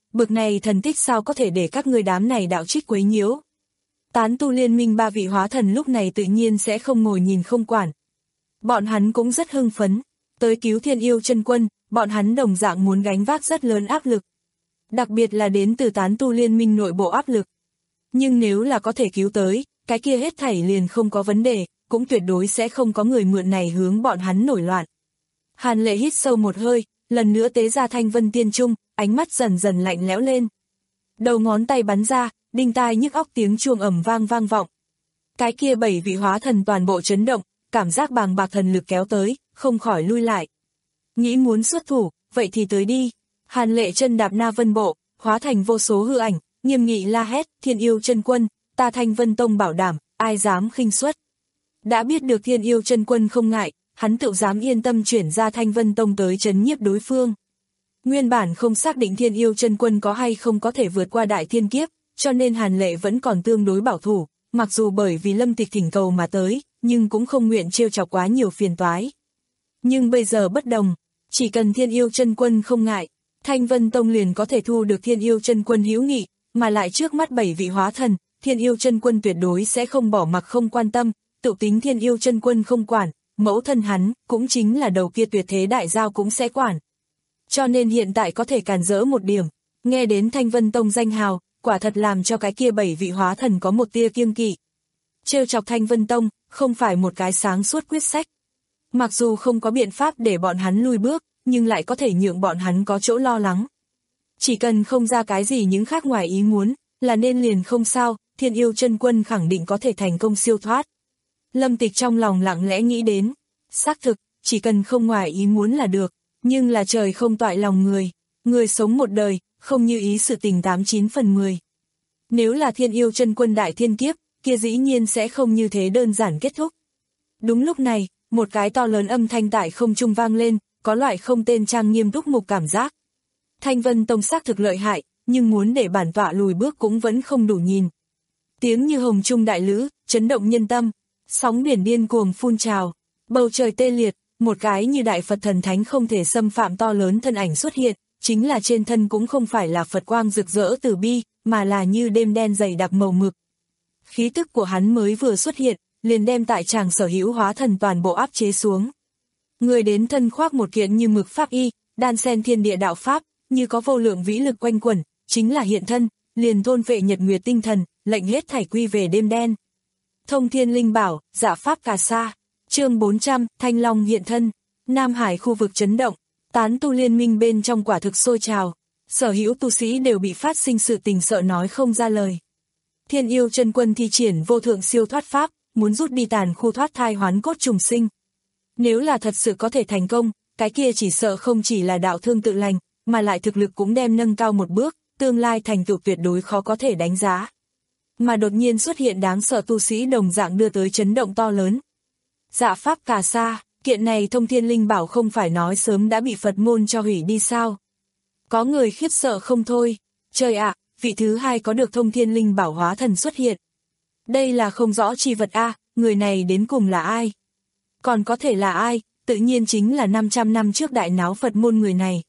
bực này thần tích sao có thể để các ngươi đám này đạo trích quấy nhiễu. Tán tu liên minh ba vị hóa thần lúc này tự nhiên sẽ không ngồi nhìn không quản. Bọn hắn cũng rất hưng phấn, tới cứu Thiên Yêu Chân Quân, bọn hắn đồng dạng muốn gánh vác rất lớn áp lực. Đặc biệt là đến từ tán tu liên minh nội bộ áp lực. Nhưng nếu là có thể cứu tới, cái kia hết thảy liền không có vấn đề, cũng tuyệt đối sẽ không có người mượn này hướng bọn hắn nổi loạn. Hàn Lệ hít sâu một hơi, lần nữa tế ra Thanh Vân Tiên Trung, ánh mắt dần dần lạnh lẽo lên. Đầu ngón tay bắn ra, đinh tai nhức óc tiếng chuông ầm vang vang vọng. Cái kia bảy vị hóa thần toàn bộ chấn động, cảm giác bàng bạc thần lực kéo tới, không khỏi lui lại. Nghĩ muốn xuất thủ, vậy thì tới đi. Hàn Lệ chân đạp Na Vân Bộ, hóa thành vô số hư ảnh, nghiêm nghị la hét, Thiên Yêu Chân Quân, ta Thanh Vân Tông bảo đảm, ai dám khinh suất. Đã biết được Thiên Yêu Chân Quân không ngại, hắn tự dám yên tâm chuyển ra Thanh Vân Tông tới trấn nhiếp đối phương. Nguyên bản không xác định Thiên Yêu Chân Quân có hay không có thể vượt qua đại thiên kiếp, cho nên Hàn Lệ vẫn còn tương đối bảo thủ, mặc dù bởi vì Lâm Tịch thỉnh cầu mà tới, nhưng cũng không nguyện trêu chọc quá nhiều phiền toái. Nhưng bây giờ bất đồng, chỉ cần Thiên Yêu Chân Quân không ngại, Thanh Vân Tông liền có thể thu được Thiên Yêu Chân Quân hữu nghị, mà lại trước mắt bảy vị hóa thần, Thiên Yêu Chân Quân tuyệt đối sẽ không bỏ mặc không quan tâm, tự tính Thiên Yêu Chân Quân không quản, mẫu thân hắn, cũng chính là đầu kia tuyệt thế đại giao cũng sẽ quản. Cho nên hiện tại có thể càn rỡ một điểm, nghe đến Thanh Vân Tông danh hào, quả thật làm cho cái kia bảy vị hóa thần có một tia kiêng kỵ. Trêu chọc Thanh Vân Tông, không phải một cái sáng suốt quyết sách. Mặc dù không có biện pháp để bọn hắn lui bước, nhưng lại có thể nhượng bọn hắn có chỗ lo lắng. Chỉ cần không ra cái gì những khác ngoài ý muốn, là nên liền không sao, Thiên Yêu Chân Quân khẳng định có thể thành công siêu thoát. Lâm Tịch trong lòng lặng lẽ nghĩ đến, xác thực, chỉ cần không ngoài ý muốn là được, nhưng là trời không toại lòng người, người sống một đời, không như ý sự tình tám chín phần mười. Nếu là Thiên Yêu Chân Quân đại thiên kiếp, kia dĩ nhiên sẽ không như thế đơn giản kết thúc. Đúng lúc này, một cái to lớn âm thanh tại không trung vang lên, có loại không tên trang nghiêm túc mục cảm giác. Thanh Vân Tông xác thực lợi hại, nhưng muốn để bản tọa lùi bước cũng vẫn không đủ nhìn. Tiếng như hồng trung đại lữ, chấn động nhân tâm, sóng biển điên cuồng phun trào, bầu trời tê liệt, một cái như đại Phật thần thánh không thể xâm phạm to lớn thân ảnh xuất hiện, chính là trên thân cũng không phải là Phật quang rực rỡ từ bi, mà là như đêm đen dày đặc màu mực. Khí tức của hắn mới vừa xuất hiện, liền đem tại tràng sở hữu hóa thần toàn bộ áp chế xuống. Người đến thân khoác một kiện như mực pháp y, đan xen thiên địa đạo pháp, như có vô lượng vĩ lực quanh quẩn, chính là hiện thân, liền thôn vệ nhật nguyệt tinh thần, lệnh hết thảy quy về đêm đen. Thông Thiên Linh Bảo, Dạ Pháp Cà Sa, chương bốn trăm, Thanh Long hiện thân, Nam Hải khu vực chấn động, tán tu liên minh bên trong quả thực sôi trào, sở hữu tu sĩ đều bị phát sinh sự tình sợ nói không ra lời. Thiên Yêu Chân Quân thi triển vô thượng siêu thoát pháp, muốn rút đi tàn khu thoát thai hoán cốt trùng sinh. Nếu là thật sự có thể thành công, cái kia chỉ sợ không chỉ là đạo thương tự lành, mà lại thực lực cũng đem nâng cao một bước, tương lai thành tựu tuyệt đối khó có thể đánh giá. Mà đột nhiên xuất hiện đáng sợ tu sĩ đồng dạng đưa tới chấn động to lớn. Dạ Pháp Cà Sa, kiện này Thông Thiên Linh Bảo không phải nói sớm đã bị Phật môn cho hủy đi sao? Có người khiếp sợ không thôi, trời ạ, vị thứ hai có được Thông Thiên Linh Bảo hóa thần xuất hiện. Đây là không rõ chi vật a, người này đến cùng là ai? Còn có thể là ai, tự nhiên chính là năm trăm năm trước đại náo Phật môn người này.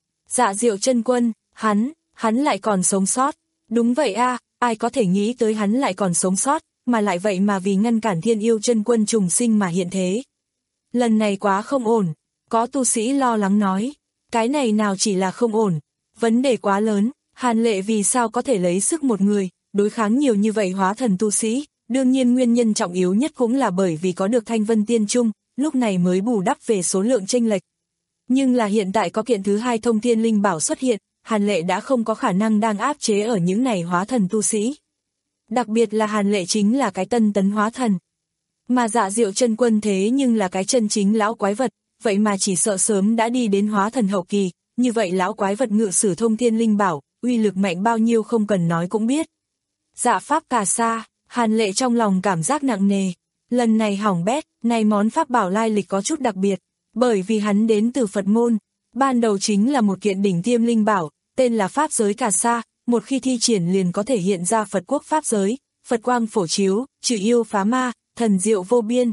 Dạ Diệu Chân Quân, hắn, hắn lại còn sống sót. Đúng vậy a, ai có thể nghĩ tới hắn lại còn sống sót, mà lại vậy mà vì ngăn cản Thiên Yêu Chân Quân trùng sinh mà hiện thế. Lần này quá không ổn, có tu sĩ lo lắng nói, cái này nào chỉ là không ổn, vấn đề quá lớn, Hàn Lệ vì sao có thể lấy sức một người, đối kháng nhiều như vậy hóa thần tu sĩ, đương nhiên nguyên nhân trọng yếu nhất cũng là bởi vì có được Thanh Vân Tiên Trung, lúc này mới bù đắp về số lượng chênh lệch. Nhưng là hiện tại có kiện thứ hai Thông Thiên Linh Bảo xuất hiện, Hàn Lệ đã không có khả năng đang áp chế ở những này hóa thần tu sĩ. Đặc biệt là Hàn Lệ chính là cái tân tấn hóa thần. Mà Dạ Diệu Chân Quân thế nhưng là cái chân chính lão quái vật, vậy mà chỉ sợ sớm đã đi đến hóa thần hậu kỳ, như vậy lão quái vật ngự sử Thông Thiên Linh Bảo, uy lực mạnh bao nhiêu không cần nói cũng biết. Dạ Pháp Cà Sa, Hàn Lệ trong lòng cảm giác nặng nề, lần này hỏng bét, này món pháp bảo lai lịch có chút đặc biệt, bởi vì hắn đến từ Phật môn, ban đầu chính là một kiện đỉnh tiêm linh bảo, tên là Pháp Giới Cà Sa, một khi thi triển liền có thể hiện ra Phật quốc Pháp giới, Phật quang phổ chiếu, trừ yêu phá ma, thần diệu vô biên.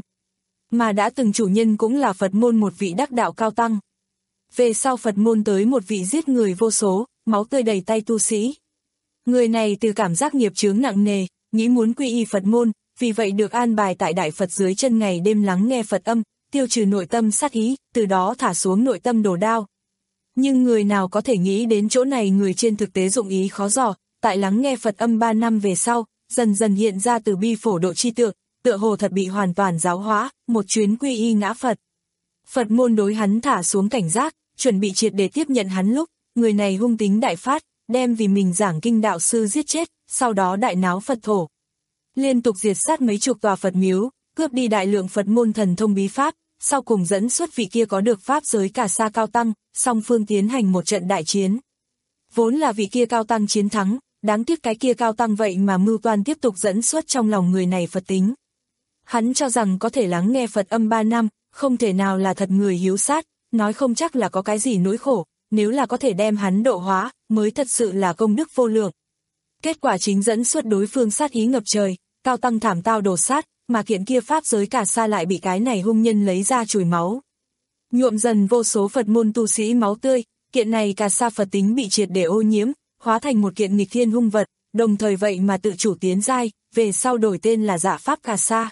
Mà đã từng chủ nhân cũng là Phật môn một vị đắc đạo cao tăng. Về sau Phật môn tới một vị giết người vô số, máu tươi đầy tay tu sĩ. Người này từ cảm giác nghiệp chướng nặng nề, nghĩ muốn quy y Phật môn, vì vậy được an bài tại Đại Phật dưới chân ngày đêm lắng nghe Phật âm, tiêu trừ nội tâm sát ý, từ đó thả xuống nội tâm đồ đao. Nhưng người nào có thể nghĩ đến chỗ này, người trên thực tế dụng ý khó dò, tại lắng nghe Phật âm ba năm về sau, dần dần hiện ra từ bi phổ độ chi tượng, tựa hồ thật bị hoàn toàn giáo hóa, một chuyến quy y ngã Phật. Phật môn đối hắn thả xuống cảnh giác, chuẩn bị triệt để tiếp nhận hắn lúc, người này hung tính đại phát, đem vì mình giảng kinh đạo sư giết chết, sau đó đại náo Phật thổ. Liên tục diệt sát mấy chục tòa Phật miếu, cướp đi đại lượng Phật môn thần thông bí pháp, sau cùng dẫn xuất vị kia có được pháp giới Cà Sa cao tăng, song phương tiến hành một trận đại chiến. Vốn là vị kia cao tăng chiến thắng, đáng tiếc cái kia cao tăng vậy mà mưu toan tiếp tục dẫn xuất trong lòng người này Phật tính. Hắn cho rằng có thể lắng nghe Phật âm ba năm, không thể nào là thật người hiếu sát, nói không chắc là có cái gì nỗi khổ, nếu là có thể đem hắn độ hóa, mới thật sự là công đức vô lượng. Kết quả chính dẫn xuất đối phương sát ý ngập trời, cao tăng thảm tao đổ sát, mà kiện kia pháp giới Cà Sa lại bị cái này hung nhân lấy ra chùi máu. Nhuộm dần vô số Phật môn tu sĩ máu tươi, kiện này Cà Sa Phật tính bị triệt để ô nhiễm, hóa thành một kiện nghịch thiên hung vật, đồng thời vậy mà tự chủ tiến giai, về sau đổi tên là Dạ Pháp Cà Sa.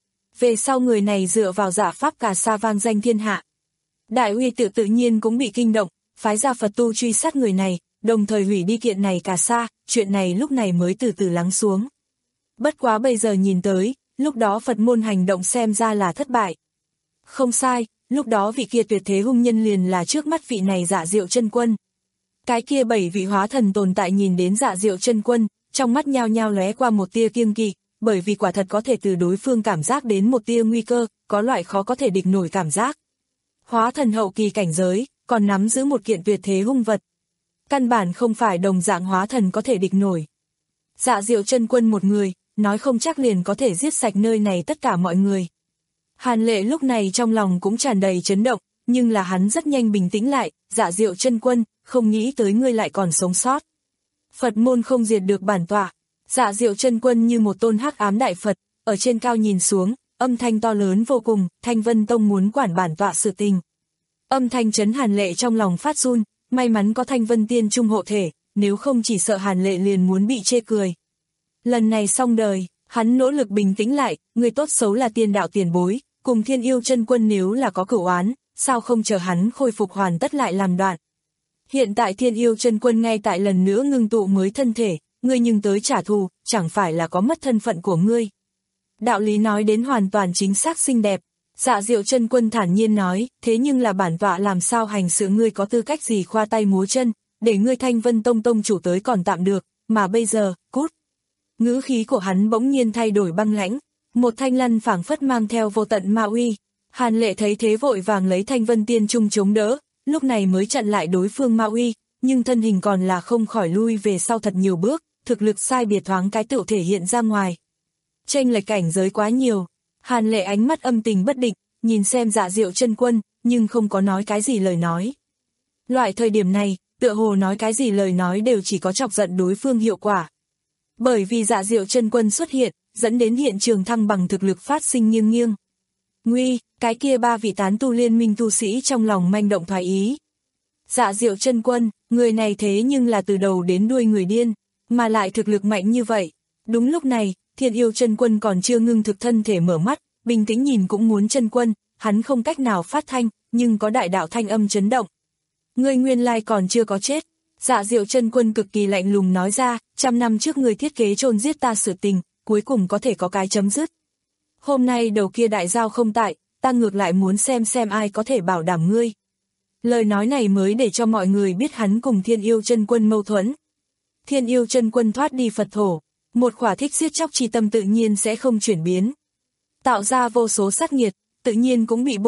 Về sau người này dựa vào Dạ Pháp Cà Sa vang danh thiên hạ. Đại Uy tự tự nhiên cũng bị kinh động, phái ra Phật tu truy sát người này, đồng thời hủy đi kiện này Cà Sa, chuyện này lúc này mới từ từ lắng xuống. Bất quá bây giờ nhìn tới, lúc đó Phật môn hành động xem ra là thất bại. Không sai, lúc đó vị kia tuyệt thế hung nhân liền là trước mắt vị này Dạ Diệu Chân Quân. Cái kia bảy vị hóa thần tồn tại nhìn đến Dạ Diệu Chân Quân, trong mắt nhao nhao lóe qua một tia kiêng kỵ, bởi vì quả thật có thể từ đối phương cảm giác đến một tia nguy cơ, có loại khó có thể địch nổi cảm giác. Hóa thần hậu kỳ cảnh giới, còn nắm giữ một kiện tuyệt thế hung vật. Căn bản không phải đồng dạng hóa thần có thể địch nổi. Dạ Diệu Chân Quân một người, nói không chắc liền có thể giết sạch nơi này tất cả mọi người. Hàn Lệ lúc này trong lòng cũng tràn đầy chấn động, nhưng là hắn rất nhanh bình tĩnh lại, Dạ Diệu Chân Quân, không nghĩ tới ngươi lại còn sống sót. Phật môn không diệt được bản tọa. Dạ Diệu Chân Quân như một tôn hắc ám đại Phật, ở trên cao nhìn xuống, âm thanh to lớn vô cùng, Thanh Vân Tông muốn quản bản tọa sự tình. Âm thanh chấn Hàn Lệ trong lòng phát run, may mắn có Thanh Vân Tiên Trung hộ thể, nếu không chỉ sợ Hàn Lệ liền muốn bị chê cười. Lần này xong đời, hắn nỗ lực bình tĩnh lại, người tốt xấu là tiên đạo tiền bối, cùng Thiên Yêu Chân Quân nếu là có cửu oán, sao không chờ hắn khôi phục hoàn tất lại làm đoạn. Hiện tại Thiên Yêu Chân Quân ngay tại lần nữa ngưng tụ mới thân thể, ngươi nhưng tới trả thù, chẳng phải là có mất thân phận của ngươi. Đạo lý nói đến hoàn toàn chính xác xinh đẹp, Dạ Diệu Chân Quân thản nhiên nói, thế nhưng là bản tọa làm sao hành sự, ngươi có tư cách gì khoa tay múa chân, để ngươi Thanh Vân Tông tông chủ tới còn tạm được, mà bây giờ, cút. Ngữ khí của hắn bỗng nhiên thay đổi băng lãnh, một thanh lăn phảng phất mang theo vô tận ma uy. Hàn Lệ thấy thế vội vàng lấy Thanh Vân Tiên Trung chống đỡ, lúc này mới chặn lại đối phương ma uy, nhưng thân hình còn là không khỏi lui về sau thật nhiều bước, thực lực sai biệt thoáng cái tựu thể hiện ra ngoài. Chênh lệch cảnh giới quá nhiều, Hàn Lệ ánh mắt âm tình bất định, nhìn xem Dạ Diệu Chân Quân, nhưng không có nói cái gì lời nói. Loại thời điểm này, tựa hồ nói cái gì lời nói đều chỉ có chọc giận đối phương hiệu quả. Bởi vì Dạ Diệu Chân Quân xuất hiện, dẫn đến hiện trường thăng bằng thực lực phát sinh nghiêng nghiêng. Nguy, cái kia ba vị tán tu liên minh tu sĩ trong lòng manh động thoái ý. Dạ Diệu Chân Quân, người này thế nhưng là từ đầu đến đuôi người điên, mà lại thực lực mạnh như vậy. Đúng lúc này, Thiên Yêu Chân Quân còn chưa ngưng thực thân thể mở mắt, bình tĩnh nhìn cũng muốn Chân Quân, hắn không cách nào phát thanh, nhưng có đại đạo thanh âm chấn động. Ngươi nguyên lai còn chưa có chết. Dạ Diệu Chân Quân cực kỳ lạnh lùng nói ra, trăm năm trước ngươi thiết kế chôn giết ta sự tình, cuối cùng có thể có cái chấm dứt. Hôm nay đầu kia đại giao không tại, ta ngược lại muốn xem xem ai có thể bảo đảm ngươi. Lời nói này mới để cho mọi người biết hắn cùng Thiên Yêu Chân Quân mâu thuẫn. Thiên Yêu Chân Quân thoát đi Phật thổ, một khỏa thích giết chóc chi tâm tự nhiên sẽ không chuyển biến. Tạo ra vô số sát nghiệt, tự nhiên cũng bị bộ.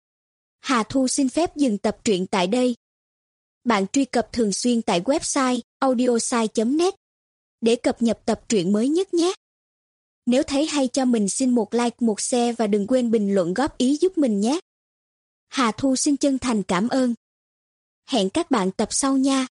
Hà Thu xin phép dừng tập truyện tại đây. Bạn truy cập thường xuyên tại website audiosai chấm net để cập nhật tập truyện mới nhất nhé. Nếu thấy hay cho mình xin một like, một share và đừng quên bình luận góp ý giúp mình nhé. Hà Thu xin chân thành cảm ơn. Hẹn các bạn tập sau nha.